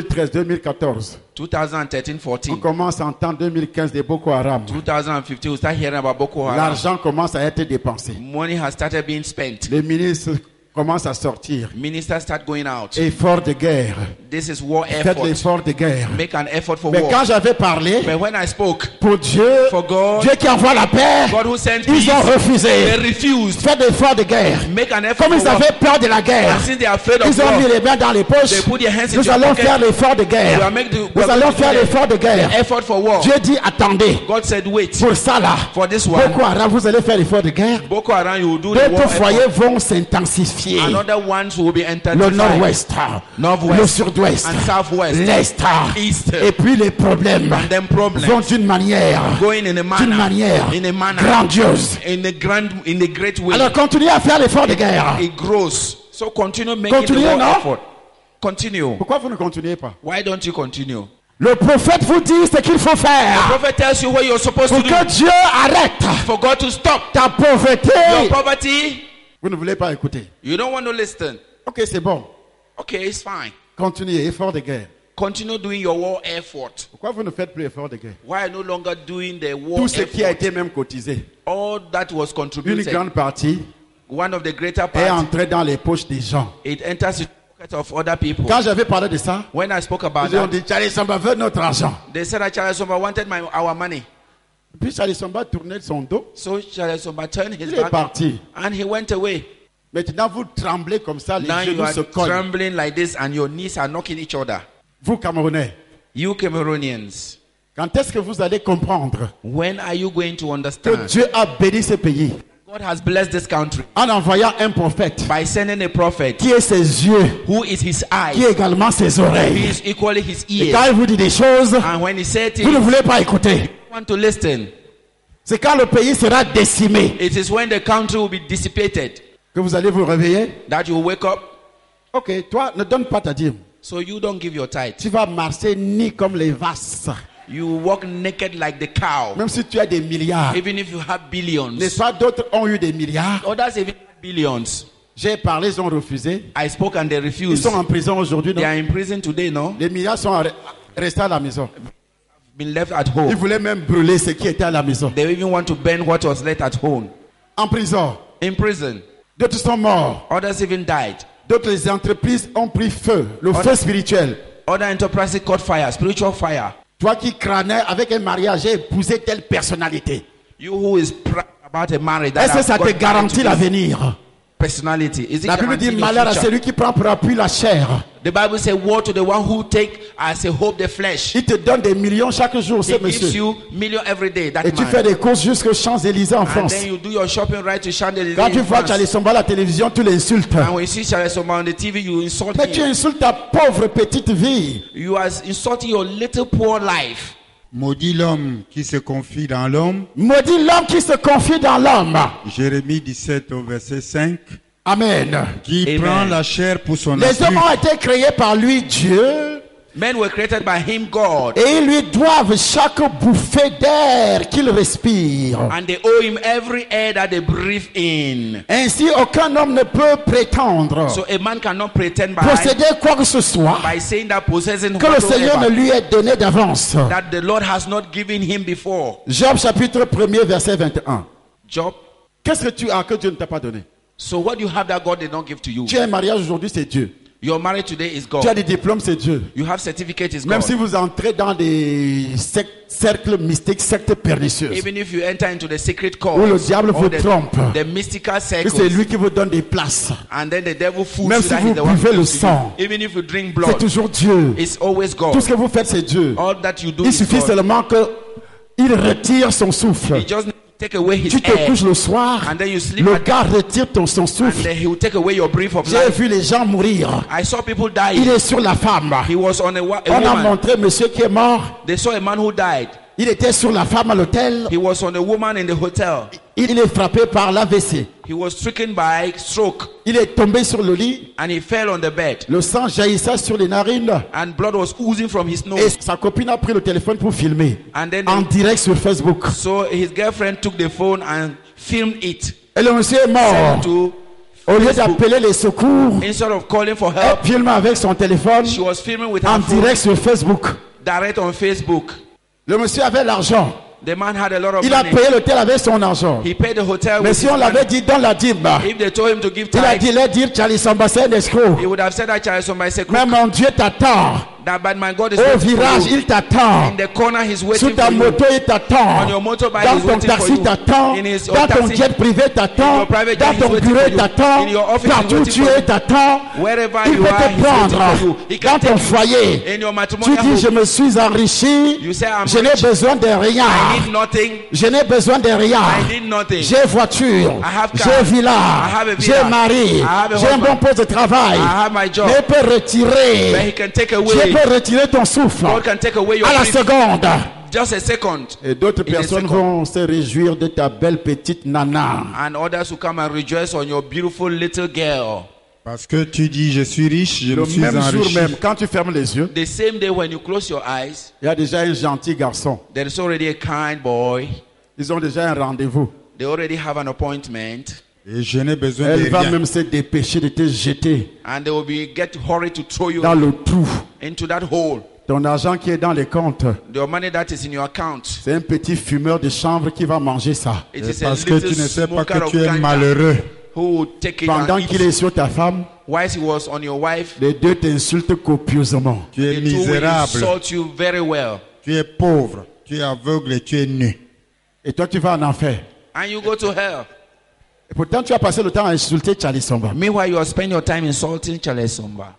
2013-2014. 2013, On 14. commence à entendre 2015 de Boko Haram. 2015, we start hearing about Boko Haram. L'argent commence à être dépensé. Money has started being spent. Les ministres commencent à sortir. Ministers start going out. Effort de guerre. This is war Faites effort. l'effort de guerre. Make an effort for Mais war. quand j'avais parlé, But when I spoke, pour Dieu, for God, Dieu qui envoie la paix, God who sent ils peace, ont they refusé. refused. Faites l'effort de guerre. Make an effort Comme for ils war. avaient peur de la guerre, And since they are afraid of ils ont mis war, les mains dans les they poches. put their hands Nous into your allons pocket. faire l'effort de We guerre. are making the, we Nous are allons going to faire do l'effort de guerre. the effort for war. Dieu dit, attendez. God said, wait Pour ça là, for this one. Boko Haram, vous allez faire l'effort de guerre. Boko Haram, you will do the war D'autres foyers effort. vont s'intensifier. Another ones will be Le intensified. nord-ouest, Northwest le sud-ouest, and southwest. l'est. East. Et puis les problèmes And then problems vont d'une manière going in a manner, grandiose. in a great way. Alors continuez à faire l'effort de guerre. It grows. So continue making Continuez, the war non? effort. Continue. Pourquoi vous ne continuez pas? Why don't you continue? Le prophète vous dit ce qu'il faut The faire prophet tells you what you're supposed pour to do. que Dieu arrête For God to stop ta pauvreté. your poverty. Vous ne voulez pas écouter. You don't want to listen. Ok, c'est bon. Okay, it's fine. Continuez, effort de guerre. Continue doing your war effort. Pourquoi vous ne faites plus effort de guerre? Why are you no longer doing the war Tout ce qui a effort? été même cotisé, All that was une contributed, grande partie one of the greater est parts, entrée dans les poches des gens. it enters the pocket of other people. Quand j'avais parlé de ça, When I spoke about ils ont that, dit Charlie Samba veut notre argent. they said that Charles Somba wanted our money. Puis Charlie Samba tournait son dos, So Charles Somba turned his il est back parti. and he went away. Maintenant, vous tremblez comme ça, les Now you genoux are se cognent. trembling like this and your knees are knocking each other. Vous, Camerounais, You Cameroonians, quand est-ce que vous allez comprendre when are you going to que understand? Dieu a béni ce pays God has blessed this country en envoyant un prophète by sending a prophet qui est ses yeux, who is his qui est eyes, également ses he oreilles. is equally his Et quand ears. il vous dit des choses, And when he said vous ne things, voulez pas écouter. you want to listen. C'est quand le pays sera décimé It is when the country will be dissipated que vous allez vous réveiller. that you will wake up. Ok, toi, ne donne pas ta dîme. So you don't give your tithe. Tu vas marcher ni comme les vases. You walk naked like the cow. Même si tu as des milliards. Even if you have billions. N'est-ce pas, d'autres ont eu des milliards. Others even have billions. J'ai parlé, ils ont refusé. I spoke and they Ils refused. sont en prison aujourd'hui. They Non? are in prison today, no? Les milliards sont restés à la maison. Been left at Ils home. voulaient même brûler ce qui était à la maison. They even want to burn what was left at home. En prison. In prison. D'autres sont morts. Others even died. D'autres entreprises ont pris feu. Le feu spirituel. Other enterprises caught fire, spiritual fire. Toi qui crânais avec un mariage, j'ai épousé telle personnalité. You who is proud about a marriage that Est-ce que has ça te got garantit into this l'avenir? personality? Is it La Bible dit guaranteeing your malheur à future? celui qui prend pour appui la chair. The Bible says, woe to the one who take as a hope the flesh. Il te donne des millions chaque jour, He ce gives monsieur. you million every day, that Et tu man. fais des courses jusqu'aux Champs-Élysées en And France. then you do your shopping right to Chandelier Quand tu in vois France. Charlie Somba à la télévision, tu l'insultes. And when you see Charles Somba on the TV, you insult Mais tu him. insultes ta pauvre petite vie. You are insulting your little poor life. Maudit l'homme qui se confie dans l'homme. Maudit l'homme qui se confie dans l'homme. Jérémie 17 au verset 5. Amen. Qui Amen. prend la chair pour son Les hommes astuce. ont été créés par lui, Dieu. Men were created by him, God. Et ils lui doivent chaque bouffée d'air qu'ils respirent. And they owe him every air that they breathe in. Ainsi, aucun homme ne peut prétendre So a man cannot pretend by posséder quoi que ce soit saying that possessing que le Seigneur ne whatsoever lui ait donné d'avance. that the Lord has not given him before. Job chapitre 1er verset 21. Job. Qu'est-ce que tu as que Dieu ne t'a pas donné? So what you have that God did not give to you? Tu as un mariage aujourd'hui, c'est Dieu. Your marriage today is Tu as God. des diplômes, c'est Dieu. You have certificate is Même God. si vous entrez dans des cercles mystiques, sectes pernicieuses, Even if you enter into the secret call où le diable vous trompe, the mystical que c'est circles, lui qui vous donne des places, and then the devil fools même you si that vous he's the one buvez who le gives to sang, you. Even if you drink c'est blood, toujours Dieu. it's always Tout God. ce que vous faites, c'est Dieu. All that you do Il is suffit God. seulement qu'il retire son souffle. He just take away his Tu te air, couches le soir, and then you sleep le at gars retire son and souffle. then he will take away your breath of J'ai life. vu les gens mourir. I saw people Il die. est sur la femme. He was on a On a woman. montré monsieur qui est mort. They saw a man who died. Il était sur la femme à l'hôtel. He was on a woman in the hotel. Il est frappé par l'AVC. He was stricken by stroke Il est tombé sur le lit. and he fell on the bed. Le sang jaillissait sur les narines. And blood was oozing from his Et nose. sa copine a pris le téléphone pour filmer. And then En direct sur Facebook. so his girlfriend took the phone and filmed it. Et le monsieur est mort. Sent to Au lieu Facebook. d'appeler les secours, Instead of calling for elle help, filme avec son téléphone she was filming with en her phone direct sur Facebook. direct on Facebook. Le monsieur avait l'argent. The man had a lot of Il a money. payé l'hôtel avec son argent. He paid the hotel Mais with si his on l'avait money. dit dans la dîme, If they told him to give il a tithe, dit, les dire Charlie Samba, c'est un escroc. he would have said that child somebody said, Mais mon Dieu t'attend. that but my God is Au waiting for virage, you. il t'attend. In the corner, he's Sur waiting ta for you. moto, il t'attend. On your motorbike, Dans he's ton waiting for taxi, you. t'attend. In his Dans ton taxi, jet privé, in t'attend. your private Dans jet, ton he's waiting bureau, for il you. t'attend. In your office, he's Partout où waiting tu for es, you. il t'attend. Wherever Il you peut are, te he's waiting prendre for you. He dans can ton take you foyer. in your Tu matrimonial dis, je home. me suis enrichi. You say, I'm Je n'ai rich. besoin de rien. I need nothing. Je n'ai besoin de rien. I need nothing. J'ai voiture, I have car. j'ai villa, I have a j'ai villa. mari, I have a j'ai un husband. bon poste de travail. I have my job. Mais il peut But retirer, he can take je away. peux retirer ton souffle God can take away your à la breath. seconde. Just a second. Et d'autres In a personnes second. vont se réjouir de ta belle petite nana. And others will come and rejoice on your beautiful little girl. Parce que tu dis, je suis riche, je Le me suis même jour enrichi. même, quand tu fermes les yeux, The same day when you close your eyes, il y a déjà un gentil garçon. there is already a kind boy. Ils ont déjà un rendez-vous. They already have an appointment. Et je n'ai besoin Elle de va rien. même se dépêcher de te jeter And they will be get hurried to throw you dans le trou. into that hole. Ton argent qui est dans les comptes, The money that is in your account. c'est un petit fumeur de chambre qui va manger ça. It C'est is a parce que little tu ne sais pas smoker que of tu es ganja malheureux. who will take it Pendant and qu'il eat. est sur ta femme, Whilst he was on your wife, les deux t'insultent copieusement. Tu es the two will misérable. insult you very well. Tu es pauvre. Tu es aveugle et tu es nu. Et toi, tu vas en enfer. And you go to hell. Et pourtant, tu as passé le temps à insulter Charlie Somba. Meanwhile, you are spending your time insulting Charles Somba.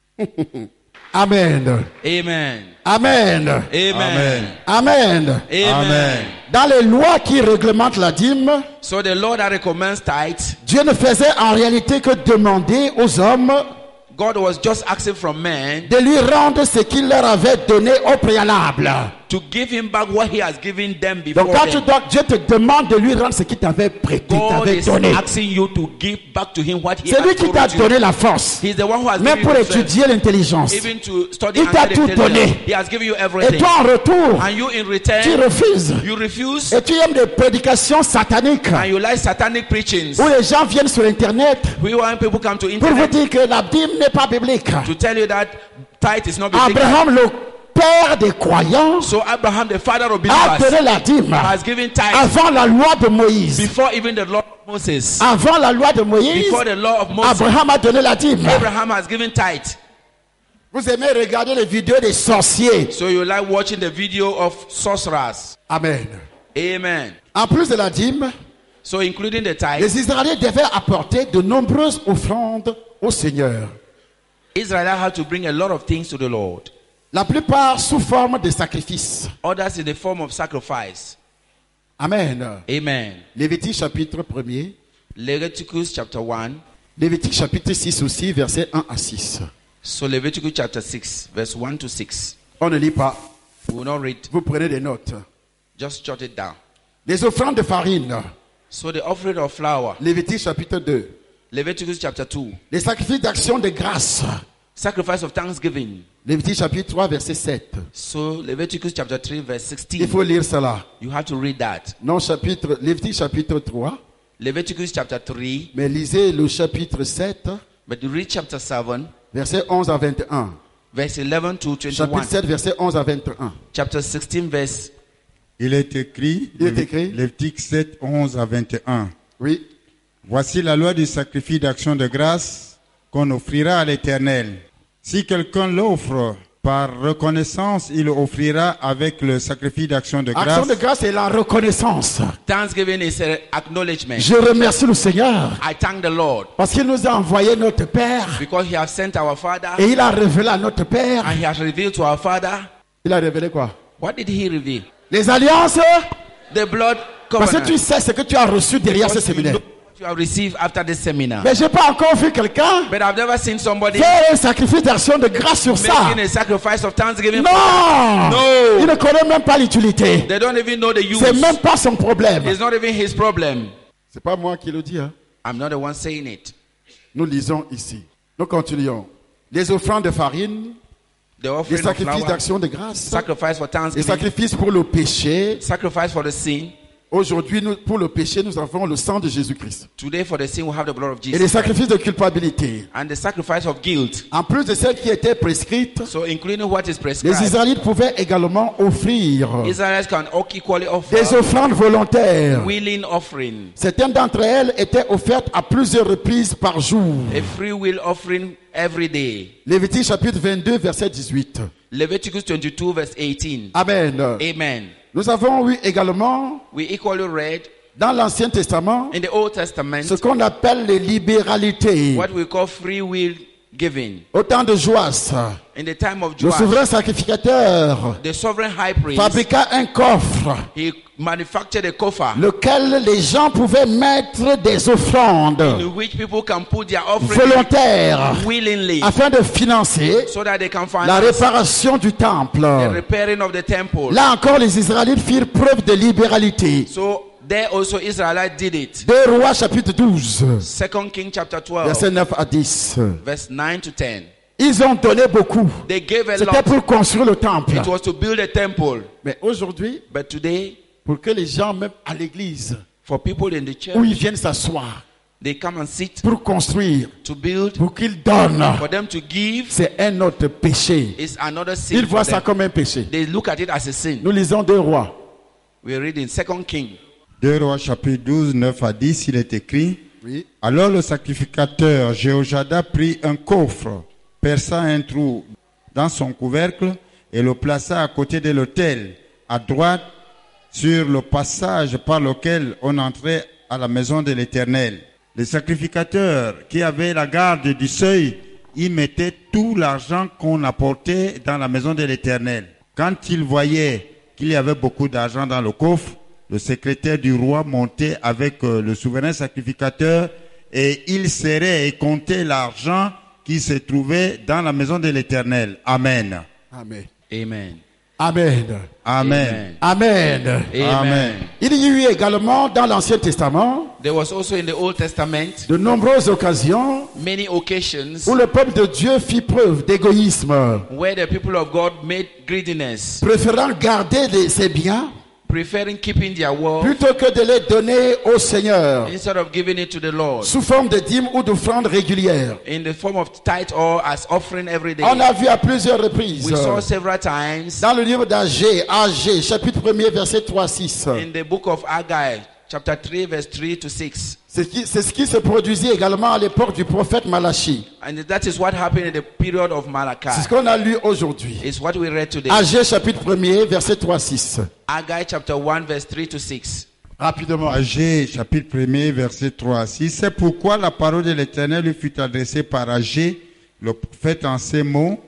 Amen. Amen. Amen. Amen. Amen. Amen. Dans les lois qui réglementent la dîme, So the Lord that recommends tithe, Dieu ne faisait en réalité que demander aux hommes God was just asking from men de lui rendre ce qu'il leur avait donné au préalable. to give him back what he has given them before Donc quand them. Dieu te demande de lui rendre ce qu'il t'avait prêté, God t'avait is donné. asking you to give back to him what he C'est lui has qui t'a given to you. donné la force. He's the one who has Même given pour you the strength, étudier l'intelligence. even to study Il and t'a get tout intelligence. donné. He has given you Et everything. toi en retour, And you in tu return, refuses. you refuse Et tu aimes des prédications sataniques and you like satanic preachings. où les gens viennent sur Internet We want people come to pour vous internet dire que la dîme n'est pas biblique. to tell you that tithe is not biblical. Abraham, le père des croyants, So Abraham, the father of a believers, donné la dîme has given tithe avant la loi de Moïse. before even the law of Moses. Avant la loi de Moïse, Before the law of Moses, Abraham a donné la dîme. Abraham has given tithe. Vous aimez regarder les vidéos des sorciers. So you like watching the video of sorcerers. Amen. Amen. En plus de la dîme, So including the tithe, les Israéliens devaient apporter de nombreuses offrandes au Seigneur. Israel had to bring a lot of things to the Lord. La plupart sous forme de sacrifices. Others in the form of sacrifice. Amen. Amen. Lévitique chapitre 1er. Leviticus chapter 1. Lévitique chapitre 6 aussi, versets 1 à 6. So Leviticus chapter 6, verse 1 to 6. On ne lit pas. We will not read. Vous prenez des notes. Just jot it down. Les offrandes de farine. So the offering of flour. Lévitique chapitre 2. Leviticus chapter 2. Les sacrifices d'action de grâce. Sacrifice of thanksgiving. Lévitique chapitre 3, verset 7. So Leviticus chapter 3, verse 16. Il faut lire cela. You have to read that. Non, Lévitique chapitre 3. Leviticus chapter 3. Mais lisez le chapitre 7, But you read chapter 7, verset 11 à 21. verse 11 to 21. Chapitre 7, verset 11 à 21. Chapter 16, verse. Il est écrit, Il est écrit. Lévitique 7, 11 à 21. Oui. Voici la loi du sacrifice d'action de grâce qu'on offrira à l'Éternel. Si quelqu'un l'offre par reconnaissance, il offrira avec le sacrifice d'action de grâce. Action de grâce est la reconnaissance. Thanksgiving is an acknowledgement. Je remercie le Seigneur I thank the Lord parce qu'il nous a envoyé notre Père because He has sent our Father et il a révélé à notre Père. and He has revealed to our Father. Il a révélé quoi? What did He reveal? Les alliances. The blood Parce que covenant. tu sais ce que tu as reçu derrière ce Because you séminaire. know what you have received after this seminar. Mais j'ai pas encore vu quelqu'un But I've never seen somebody faire un sacrifice d'action de grâce sur ça. making a sacrifice of thanksgiving. Non. No. Il ne connaît même pas l'utilité. They don't even know the use. C'est même pas son problème. It's not even his problem. C'est pas moi qui le dis. Hein. I'm not the one saying it. Nous lisons ici. Nous continuons. Les offrandes de farine, The les offering of sacrifices flour, d'action de grâce, sacrifice for les thanksgiving, sacrifices pour le péché. sacrifice for the sin. Aujourd'hui, pour le péché, nous avons le sang de Jésus-Christ. Today for the sin we have the blood of Et les Jesus. sacrifices de culpabilité. And the sacrifice of guilt. En plus de celles qui étaient prescrites, So including what is les prescribed. Israélites pouvaient également offrir Israelites can equally offer des offrandes volontaires. willing offering. Certaines d'entre elles étaient offertes à plusieurs reprises par jour. A free will offering every day. Lévitique chapitre 22, verset 18. Leviticus 22 verse 18. Amen. Amen. Nous avons eu également We equally read dans l'Ancien Testament in the Old Testament ce qu'on appelle les libéralités. what we call free will giving. Au temps de Joas, In the time of le Joash, souverain sacrificateur the sovereign high priest, fabriqua un coffre, he manufactured a coffer lequel les gens pouvaient mettre des offrandes in which people can put their offering volontaires willingly afin de financer so that they can find la réparation du temple. the repairing of the temple. Là encore, les Israélites firent preuve de libéralité. So there also Israelites did it. 2 Rois chapitre 12, 2 King chapter 12 versets 9 à 10. verse 9 to 10. Ils ont donné beaucoup. They gave a C'était lot. pour construire le temple. It was to build a temple. Mais aujourd'hui, But today, pour que les gens, même à l'église, for people in the où ils church, viennent s'asseoir, They come and sit pour construire, to build, pour qu'ils donnent. for them to give. C'est un autre péché. It's another sin. Ils voient for ça them. comme un péché. They look at it as a sin. Nous lisons 2 Rois. We read in 2 Kings. 2 Rois chapitre 12, 9 à 10, il est écrit. Oui. Alors le sacrificateur Jéhojada prit un coffre, perça un trou dans son couvercle et le plaça à côté de l'autel, à droite, sur le passage par lequel on entrait à la maison de l'Éternel. Le sacrificateur qui avait la garde du seuil y mettait tout l'argent qu'on apportait dans la maison de l'Éternel. Quand il voyait qu'il y avait beaucoup d'argent dans le coffre, le secrétaire du roi montait avec le souverain sacrificateur et il serrait et comptait l'argent qui se trouvait dans la maison de l'Éternel. Amen. Amen. Amen. Amen. Amen. Amen. Amen. Il y a eu également dans l'Ancien Testament There was also in the Old Testament de nombreuses occasions many occasions où le peuple de Dieu fit preuve d'égoïsme, where the people of God made greediness, préférant garder ses biens preferring keeping their wealth plutôt que de les donner au Seigneur instead of giving it to the Lord sous forme de dîmes ou d'offrandes régulières. in the form of tithe or as offering every day. On a vu à plusieurs reprises We saw several times dans le livre d'Agé, chapitre 1er, verset 3-6. in the book of Haggai, chapter 3, verse 3 to 6. C'est ce qui se produisit également à l'époque du prophète Malachi. And that is what happened in the period of Malachi. C'est ce qu'on a lu aujourd'hui. It's what we read today. Agé, chapitre 1er, verset 3-6. Haggai chapter 1, verse 3 to 6. Rapidement. Agé, chapitre 1er, verset 3 à 6. C'est pourquoi la parole de l'Éternel lui fut adressée par Agé, le prophète, en ces mots.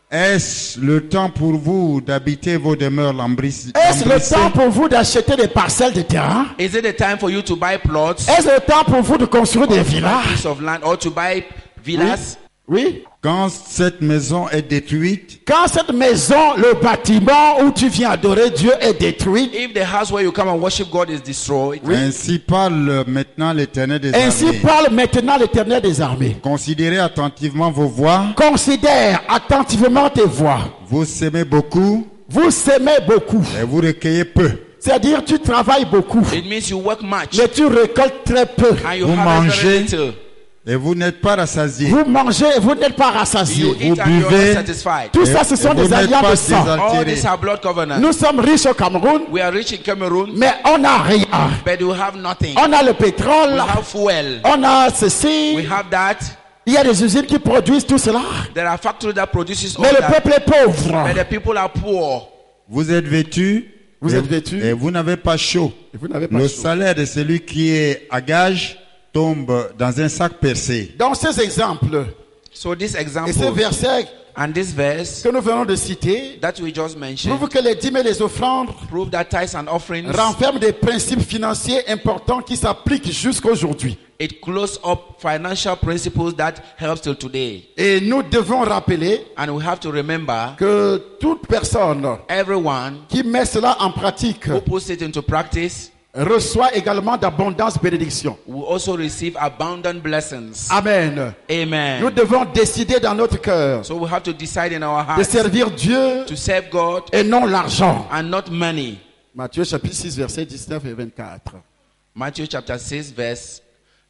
Est-ce le temps pour vous d'habiter vos demeures lambrissées? Est-ce le temps pour vous d'acheter des parcelles de terrain? Is it the time for you to buy plots, Est-ce le temps pour vous de construire des villas? piece of land, or to buy villas? Oui. Quand cette maison est détruite, Quand cette maison, le bâtiment où tu viens adorer Dieu est détruit, If the house where you come and worship God is destroyed, ainsi parle maintenant l'Éternel des ainsi armées. parle maintenant l'Éternel des armées. Considérez attentivement vos voies. Considère attentivement tes voies. Vous semez beaucoup Vous s'aimez beaucoup. et vous recueillez peu. C'est-à-dire tu travailles beaucoup, it means you work much mais tu récoltes très peu. and you Vous harvest very mangez. little. Et vous n'êtes pas rassasiés. Vous mangez et vous n'êtes pas rassasiés. You eat and you are buvez. not satisfied. Tout ça, ce sont Et vous des n'êtes alliances pas de sang. All these désaltérés. are blood covenants. Nous sommes riches au Cameroun, We are rich in Cameroon, mais on n'a rien. but we have nothing. On a le We pétrole, have fuel. on a We ceci. have that. Il y a des usines qui produisent tout cela. There are factories that produces all Mais le that. peuple est pauvre. But the people are poor. Vous êtes vêtus. Vous et- êtes vêtus. Et vous n'avez pas chaud. Et vous n'avez pas Le chaud. salaire de celui qui est à tombe dans un sac percé. Dans ces exemples So this et ces example versets and this verse que nous venons de citer that we just mentioned prouvent que les dîmes et les offrandes prove that tithes and offerings, renferment des principes financiers importants qui s'appliquent jusqu'à aujourd'hui. it close up financial principles that helps till today. Et nous devons rappeler And we have to remember que toute personne everyone qui met cela en pratique who puts it into practice reçoit également d'abondantes bénédictions. will also receive abundant blessings. Amen. Nous Amen. devons décider dans notre cœur So we have to decide in our de hearts servir Dieu to serve God et non l'argent. and not money. Matthieu chapitre 6 versets 19 et 24. Matthew chapter 6 verse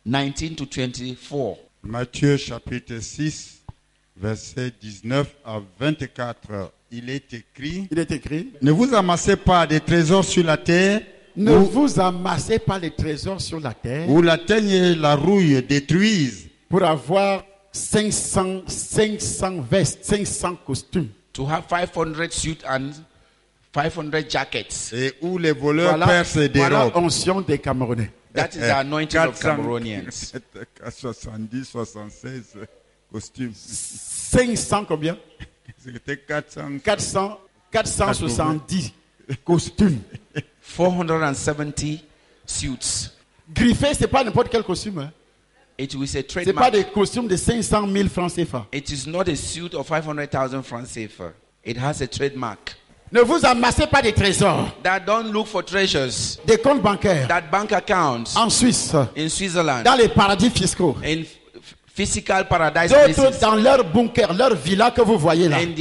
19 to 24. Matthieu chapitre 6, verset 19 à 24. Il est écrit, Il est écrit: ne vous amassez pas des trésors sur la terre, ne où, vous amassez pas les trésors sur la terre où la teigne et la rouille détruisent, pour avoir 500 vestes, 500 costumes. To have 500 suits and 500 jackets. et où les voleurs Voilà, percent des voilà robes. onction des Camerounais. That is the anointing of Cameroonians. 70, 76 costumes. 500 combien? C'était 400. 470 costumes. 470 suits. Griffé, c'est pas n'importe quel costume. Hein. It was a C'est pas trademark. des costumes de 500 000 francs CFA. It is not a suit of 500,000 francs CFA. It has a trademark. Ne vous amassez pas des trésors, That don't look for treasures. des comptes bancaires That bank accounts en Suisse, in Switzerland, dans les paradis fiscaux. in physical paradise D'autres places, dans leur bunker, leur villa que vous voyez là. in their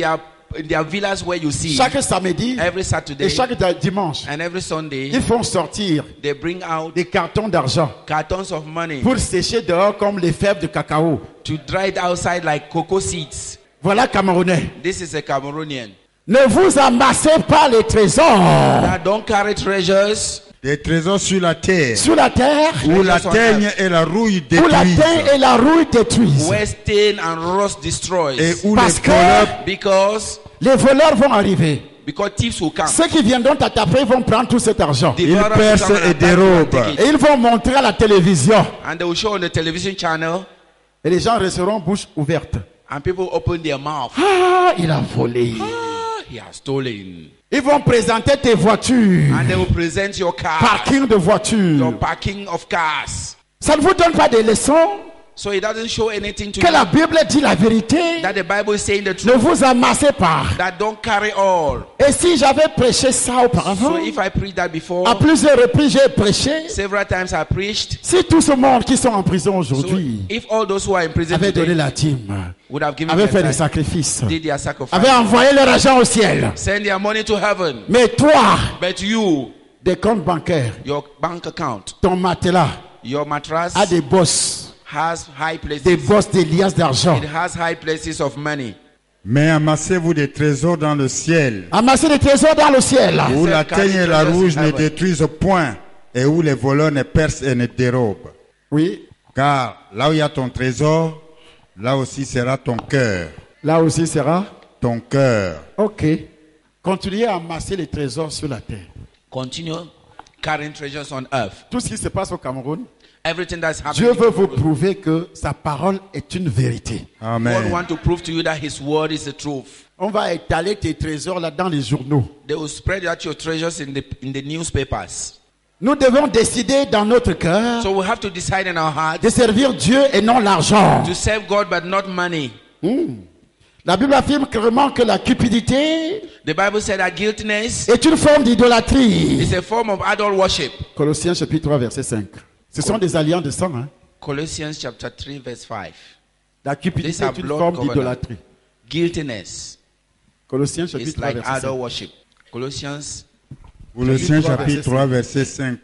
their villas where you see chaque samedi every et Saturday chaque dimanche, and every Sunday, ils font sortir they bring out des cartons d'argent cartons of money pour sécher dehors comme les fèves de cacao. to dry it outside like cocoa seeds. Voilà Camerounais. This is a Cameroonian. Ne vous amassez pas les trésors Now don't carry treasures Des trésors sur la terre, sur la terre où la Trésors sur teigne la et la rouille où la détruisent, terre et la rouille détruisent. where stain and rust et destroys. où Parce les que voleurs Because les voleurs vont arriver. thieves will come. Ceux qui viendront t'attraper vont prendre tout cet argent. The Ils devourer will percent come and et attack you and dérobent. take it. Et ils vont montrer à la télévision. And they will show on the television channel Et les gens resteront bouche ouverte. and people open their mouth. Ah, il a volé. He has stolen. Ils vont présenter tes voitures. And they will present your car, Parking de your voitures. parking of cars. Ça ne vous donne pas des leçons So it doesn't show anything to que you la Bible dit la vérité. that the Bible is saying the Ne truth, vous amassez pas. that don't carry all. Et si j'avais prêché ça auparavant, So if I preached that before, à plusieurs reprises j'ai prêché. several times I preached. Si tout ce monde qui sont en prison So aujourd'hui if all those who are in prison avait donné today la dîme, would have given avait their fait des time, sacrifices, did their sacrifice, avait envoyé leur argent au ciel. send their money to heaven, Mais toi, but you, des comptes bancaires, your bank account, ton matelas your mattress a des bosses, has high places. des bosses, des liasses d'argent. It has high places of money. Mais amassez-vous des trésors dans le ciel, Amassez des trésors dans le ciel. où la carry teigne et la treasures in rouge ne heaven. détruisent point, et où les voleurs ne percent et ne dérobent. Oui, Car là où il y a ton trésor, là aussi sera ton cœur. là aussi sera. Ton cœur. Ok. Continuez à amasser les trésors sur la terre. Continue carrying treasures on earth. Tout ce qui se passe au Cameroun, Everything that's Dieu happening. veut vous prouver que sa parole est une vérité. God Amen. want to prove to you that His word is the truth. On va étaler tes trésors là dans les journaux. They will spread out your treasures in the newspapers. Nous devons décider dans notre cœur So we have to decide in our heart de servir Dieu et non l'argent. to serve God but not money. La Bible affirme clairement que la cupidité The Bible said that guiltiness est une forme d'idolâtrie. is a form of idol worship. Colossiens chapitre 3 verset 5. Ce sont des alliances de sang. Hein? Colossians chapter 3 verse 5. La These cupidité are est une blood forme covenant. d'idolâtrie. Guiltiness Colossiens is chapitre 3 like verset 5. idol worship. Colossians Colossiens Chapitre 3, chapitre 3 verset 5.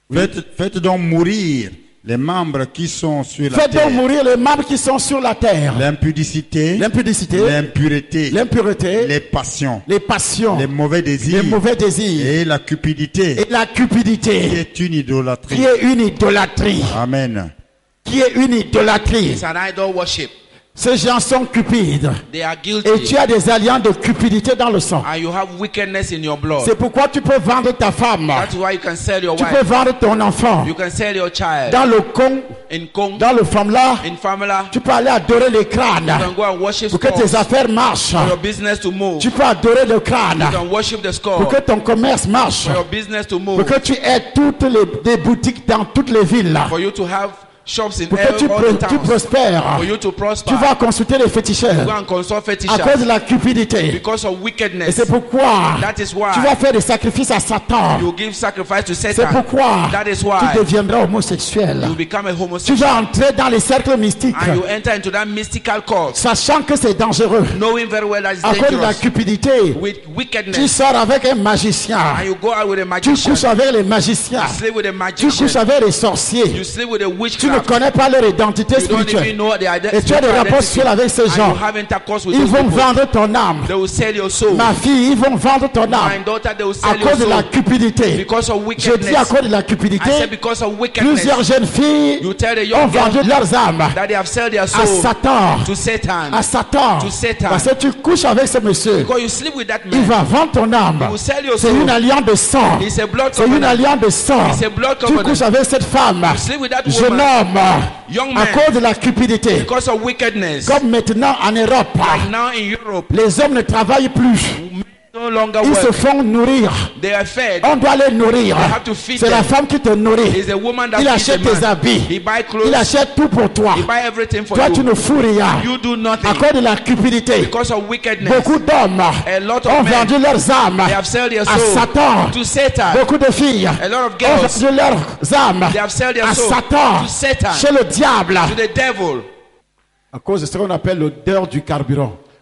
Faites donc mourir les membres qui sont sur la Faites donc terre. mourir les membres qui sont sur la terre. L'impudicité, L'impudicité, l'impureté, l'impureté, les passions, les passions, les mauvais désirs les mauvais désirs et la cupidité et la qui cupidité est une idolâtrie. qui est une idolâtrie. Amen. Qui est une idolâtrie. is an idol worship. Ces gens sont cupides. They are Et guilty. tu as des alliances de cupidité dans le sang. And you have wickedness in your blood. C'est pourquoi tu peux vendre ta femme. That's why you can sell your Tu peux wife. vendre ton enfant. You can sell your child. Dans le con, In Kong, dans le famla, in Famila, tu peux aller adorer les crânes. you can go and worship Pour que tes skulls affaires marchent. for your business to move. Tu peux adorer le crâne. You can worship the skull Pour que ton commerce marche. for your business to Pour move. que tu aies toutes des boutiques dans toutes les villes. For you to have shops in Pour que all tu the towns. prospères. For you to prosper. Tu vas consulter les Go féticheurs and consult à cause de fetishes la cupidité. because of Et wickedness. c'est pourquoi That is why tu vas faire des sacrifices à Satan. you give sacrifice to C'est Satan. pourquoi That is tu why deviendras homosexuel. you become a Tu homosexual vas entrer dans les cercles mystiques, and you enter into that mystical cult, sachant que c'est dangereux. knowing very well that it's À cause de la dangerous. cupidité, With tu wickedness, sors avec un magicien. and you go out with a Tu magician, couches avec les magiciens. you sleep with a Tu couches magician, avec les you sorciers. sleep with a Tu ne witchcraft. connais pas leur identité You don't even spirituelle. know the Et tu as des rapports sexuels avec ces and gens. you have intercourse with Ils those vont people. vendre ton âme. They will sell your soul. Ma fille, ils vont vendre ton My âme. daughter, they will À sell your cause de la soul cupidité. because of Je wickedness. dis à cause de la I cupidité, said because of wickedness. plusieurs jeunes filles You tell the ont young vendu girls leurs âmes that they have sold their à soul Satan. to Satan. À Satan. To Satan. Parce que tu couches avec ce monsieur. Because you sleep with that Il man. va vendre ton âme. He will sell your C'est soul. une alliance de sang. It's a blood C'est une covenant. alliance de sang. It's a blood Tu covenant. couches avec cette femme. You sleep with that Jeune woman. homme. Young À man. cause de la cupidité. Because of wickedness. Comme maintenant en Europe, Like now in Europe, les hommes ne travaillent plus. men no longer Ils se work. font nourrir. They are fed. On doit les nourrir. They have to feed C'est la them. femme qui te nourrit. It's the woman that Il feeds achète the tes man. habits. He buy clothes. Il achète tout pour toi. He buy everything for Toi, tu you. ne fous rien. You do À nothing cause de la cupidité. because of wickedness. Beaucoup d'hommes A lot of ont men, vendu leurs âmes they have sold their à soul Satan. to Satan. Beaucoup de filles A lot of ont girls, vendu leurs âmes they have sold their à soul Satan, to Satan, chez le diable. to the devil. À cause de ce qu'on appelle l'odeur du carburant.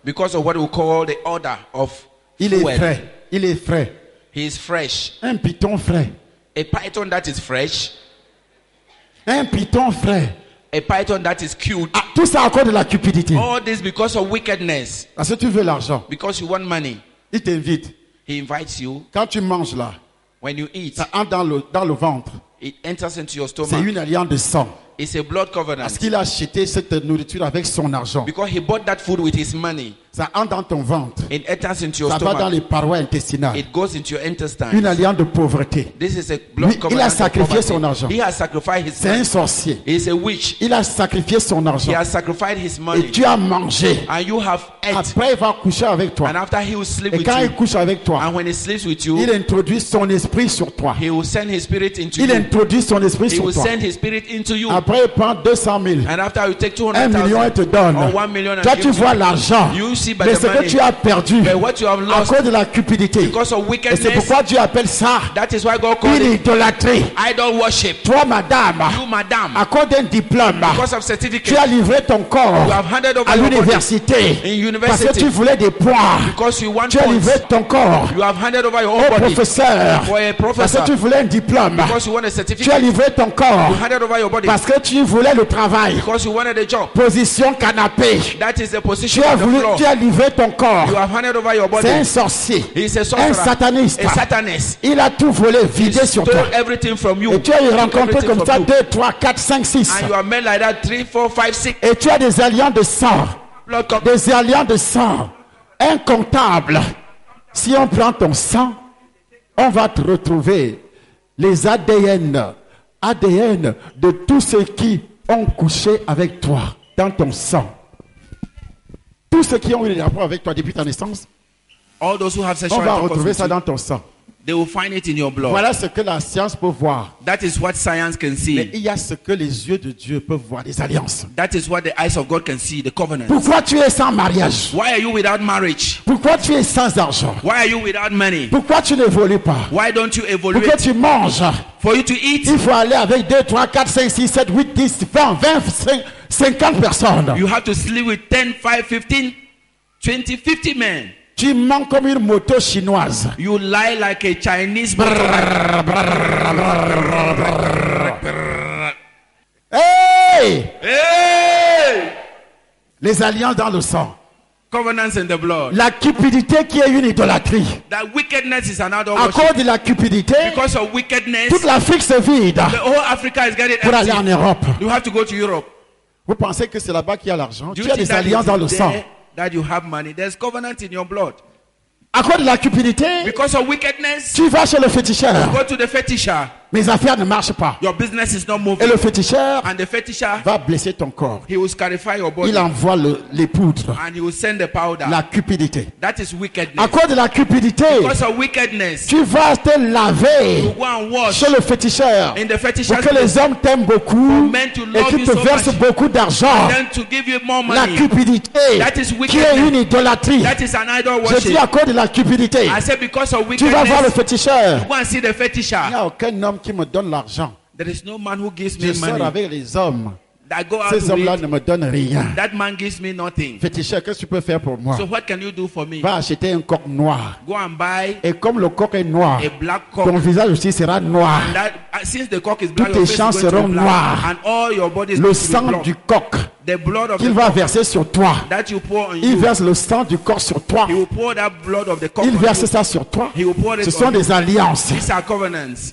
Because of what we call the order of Il est fuel. frais. Il est frais. He is fresh. Un python frais. A python that is fresh. Un python frais. A python that is cute. Ah, tout ça à cause de la cupidité. All this because of wickedness. Parce que tu veux l'argent. Because you want money. Il t'invite. He invites you. Quand tu manges là, When you eat, ça entre dans le ventre. it enters into your C'est stomach. une alliance de sang. It's a blood Parce covenant. qu'il a acheté cette nourriture avec son argent. Because he bought that food with his money. Ça entre dans ton ventre. It enters into your Ça va dans stomach. les parois intestinales. It goes into your intestine. Une alliance de pauvreté. This is a Lui, blood il covenant. a of sacrifié poverty. son argent. He has sacrificed his C'est un money. sorcier. He is a witch. Il a sacrifié son argent. He has sacrificed his Et money. tu as mangé. And you have ate. Après, il va coucher avec toi. And after he will sleep Et with quand il you. couche avec toi, And when he sleeps with il you, introduit son esprit sur toi. he will send his spirit into Il you. introduit son esprit He sur will toi. send his spirit into you. Après, il prend 200 000. And after you take 1 million, il te 200,000 donne. or 1 million Toi, and tu give vois you, l'argent. you see by Mais the ce que money. tu as perdu But what you have à lost cause de la cupidité. because of Et c'est wickedness, pourquoi Dieu appelle ça that is why God called une it idolâtrie. idol worship. Toi, madame, You, madam, à cause d'un diplôme, because of tu certificate, as livré ton corps you have handed over à your body l'université in parce que tu university voulais des points. because you want Tu as points. livré ton corps You have handed over your au whole body professeur for a parce que professor tu voulais un diplôme. because you want a Tu as certificate. livré ton corps You handed over your body parce que tu voulais le travail. because you wanted a job. Position canapé. That is the Tu position as, of the floor. tu as livré ton corps. You have handed over your C'est un body. sorcier, He is a un sorcerer, sataniste. a satanist. Il a tout volé, He vidé sur toi. stole everything from you. Et tu as Took rencontré everything comme from ça you. 2, 3, 4, 5, 6. And you are men like that 3, 4, 5, 6. Et tu as des alliances de sang. Blood cup. Des alliances de sang. Incomptables. Si on prend ton sang, on va te retrouver les ADN de tous ceux qui ont couché avec toi dans ton sang. Tous ceux qui ont eu des rapports avec toi depuis ta naissance, All those who have on sexual va intercourse retrouver with ça you, dans ton sang. they will find it in your blood. Voilà ce que la science peut voir. That is what science can Mais see. il y a ce que les yeux de Dieu peuvent voir, des alliances. That is what the eyes of God can see, the covenant. Pourquoi tu es sans mariage? Why are you without marriage? Pourquoi tu es sans argent? Why are you without money? Pourquoi tu n'évolues pas? Why don't you Pourquoi evaluate? tu manges? For you to eat, Il faut aller avec 2, 3, 4, 5, 6, 7, 8, 10, 20, 25, 50 personnes. you have to sleep with 10, 5, 15, 20, 50 men. Tu mens comme une moto chinoise. You lie like a Chinese motorbike. Hey! Hey! Les alliances dans le sang. Covenants in the blood. La cupidité qui est une idolâtrie. That wickedness is another À worship. cause de la cupidité, Because of wickedness, toute l'Afrique se vide the whole Africa is getting pour aller en empty. Europe. You have to go to Europe. Vous pensez que c'est là-bas qu'il y a l'argent? Do Tu you as think des that alliances it dans le is sang. there that you have money? There's covenant in your blood. À cause de la cupidité, Because of wickedness, tu vas chez le féticheur. go to the fetisher. Mes affaires ne marchent pas. Your business is not Et moving. le féticheur And the fetisher, va blesser ton corps. he will scarify your body. Il envoie les poudres. And he will send the powder. La cupidité. That is À wickedness. cause de la cupidité, Because of wickedness, tu vas te laver you go and wash chez le féticheur in the pour fetisher's que les place. hommes t'aiment beaucoup men to et love qu'ils you te so versent much. beaucoup d'argent. Then to give you more La money. cupidité That is qui est wickedness. une idolâtrie. That is an idol Je dis worship. à cause de la cupidité, I said because of tu vas voir le wickedness, féticheur. go and see the Il fetisher. n'y a aucun homme qui me donne l'argent. There is no man who gives Je me sors money. avec les hommes. That go out Ces hommes-là with, ne me donnent rien. that man gives me nothing. Féticheur, qu'est-ce que tu peux faire pour moi? So what can you do for me? Va acheter un coq noir. Go and buy Et comme le coq est noir, a black ton cock. visage aussi sera noir. And that, since the cock is black, Tous your tes face champs is going to seront be black. noirs. And all your body is Le going to be sang black. du coq The blood of qu'il the va cock verser sur toi. that you pour on Il you. verse le sang du coq sur toi. He will pour that blood of the cock Il on verse you. ça sur toi. He will pour it Ce on sont you. des alliances. These are covenants.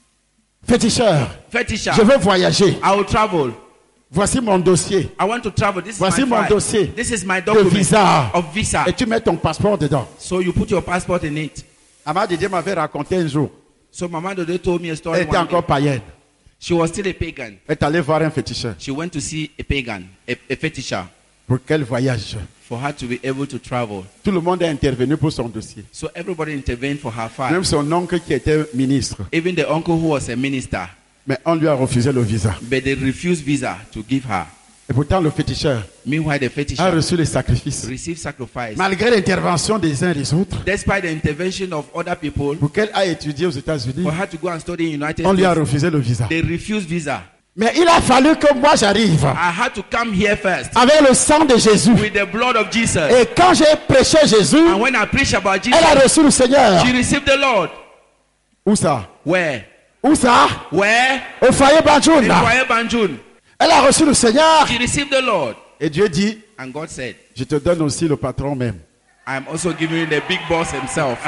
Féticheur, Fetisher. je veux voyager. I will travel. Voici mon dossier I want to travel. This Voici is my mon file. dossier This is my de document visa. of visa. Et tu mets ton passeport dedans. So you put your passport in it. Amad Didier m'avait raconté un jour. So Mama Dode told me a Elle story était one encore day. païenne. She was still a pagan. Elle est allée voir un féticheur She went to see a pagan, a fetisher, pour qu'elle voyage. for her to be able to travel. Tout le monde est intervenu pour son dossier. So everybody intervened for her file. Même son oncle qui était ministre. Even the uncle who was a minister. Mais on lui a refusé le visa. But they refused visa to give her. Et pourtant, le féticheur Meanwhile, the a fetisher reçu les sacrifices. received sacrifice. Malgré l'intervention des uns et des autres, Despite the intervention of other people, pour qu'elle aille étudier aux États-Unis, for her to go and study in the United on lui a States, refusé le visa. they refused visa. Mais il a fallu que moi j'arrive I had to come here first avec le sang de Jésus. with the blood of Jesus. Et quand j'ai prêché Jésus, And when I preach about Jesus, elle a reçu le Seigneur. she received the Lord. Où ça? Where? Où ça? Where? Au foyer Banjoun. In Foyer Banjoun. Elle a reçu le Seigneur. She received the Lord. Et Dieu dit, And God said, je te donne aussi le patron même. I'm also giving you the big boss himself.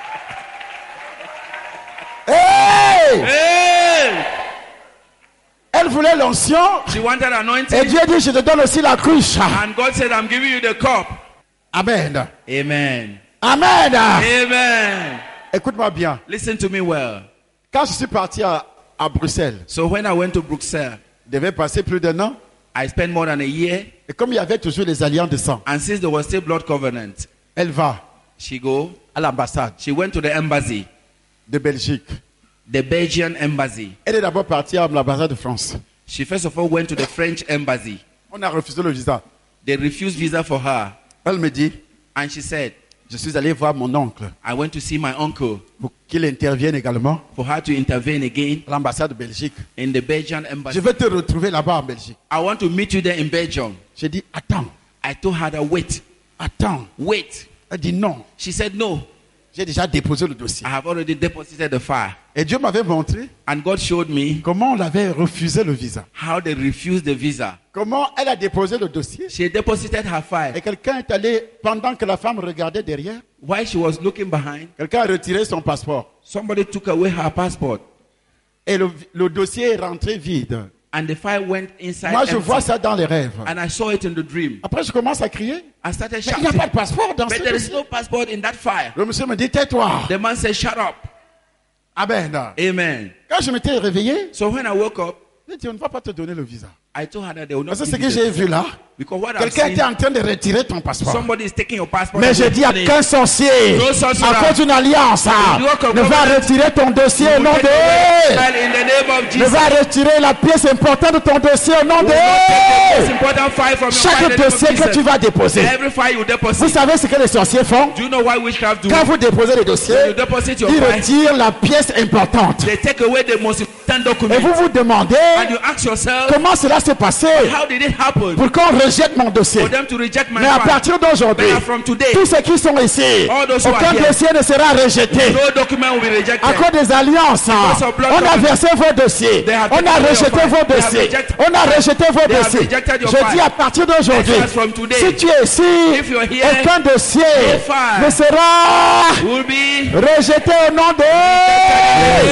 Hey! Hey! Elle voulait l'onction. She wanted Et anointing. Dieu dit, je te donne aussi la cruche. And God said, I'm giving you the cup. Amen. Amen. Amen. Amen. Écoute-moi bien. Listen to me well. Quand je suis parti à Bruxelles, So when I went to Bruxelles, je devais passer plus d'un an. I spent more than a year. Et comme il y avait toujours les alliances de sang, And since there was still blood covenant, elle va she go. à l'ambassade She went to the embassy, de Belgique. the Belgian embassy. Elle est d'abord partie à l'ambassade de France. She first of all went to the French embassy. On a refusé le visa. They refused visa for her. Elle me dit, And she said, je suis allé voir mon oncle I went to see my uncle pour qu'il intervienne également for her to intervene again à l'ambassade de Belgique. in the Belgian Je embassy. vais te retrouver là-bas en Belgique. I want to meet you there in Belgium. J'ai dit, attends, I told her that attends. wait. Elle dit non. She said, no, J'ai déjà déposé le dossier. I have already deposited the file. Et Dieu m'avait montré And God showed me comment on avait refusé le visa. how they refused the visa. Comment elle a déposé le dossier. She deposited her file. Et quelqu'un est allé, pendant que la femme regardait derrière, While she was looking behind, quelqu'un a retiré son passeport. somebody took away her passport. Et le dossier est rentré vide. And the file went inside. Moi, je empty. vois ça dans les rêves. And I saw it in the dream. Après, je commence à crier. I started Mais il n'y a shouting. pas de passeport dans ce But there is dossier. no passport in that file. Le monsieur me dit, tais-toi. The man said, shut up. Amen. Amen. Quand je m'étais réveillé, So when I woke up, j'ai dit, on ne va pas te donner le visa. I told her that they will not Parce que ce give que you j'ai the- vu là, Because what I've quelqu'un seen, était en train de retirer ton passeport. somebody is taking your passport. Mais and j'ai dit à putting it- qu'un sorcier, No sorcerer. à cause d'une alliance, ne va retirer ton dossier au nom Take de away the file in the name of ne Jesus. va retirer la pièce importante de ton dossier au nom We will not take the most de important file from your file in chaque the name of dossier que Jesus. tu vas déposer. Every file you Vous deposit. savez ce que les sorciers font? Do you know why witchcraft do? Quand vous déposez les When dossiers, you deposit your ils file, retirent la pièce importante. they take away the most important Et document. vous vous demandez And you ask yourself, comment cela s'est passé how did it happen pour qu'on rejette mon dossier. for them to reject my Mais à file? partir d'aujourd'hui, But from today, tous ceux qui sont ici, all those who aucun are here, dossier ne sera rejeté. no document will be rejected. À cause des alliances, of blood on a covenant. versé vos dossiers, They have on taken a away your rejeté file. vos They have dossiers, rejected- on a rejeté vos They have dossiers. rejected your Je file. dis à partir d'aujourd'hui, As from today, si tu es ici, if you're here, aucun dossier no file ne sera will be rejeté au nom de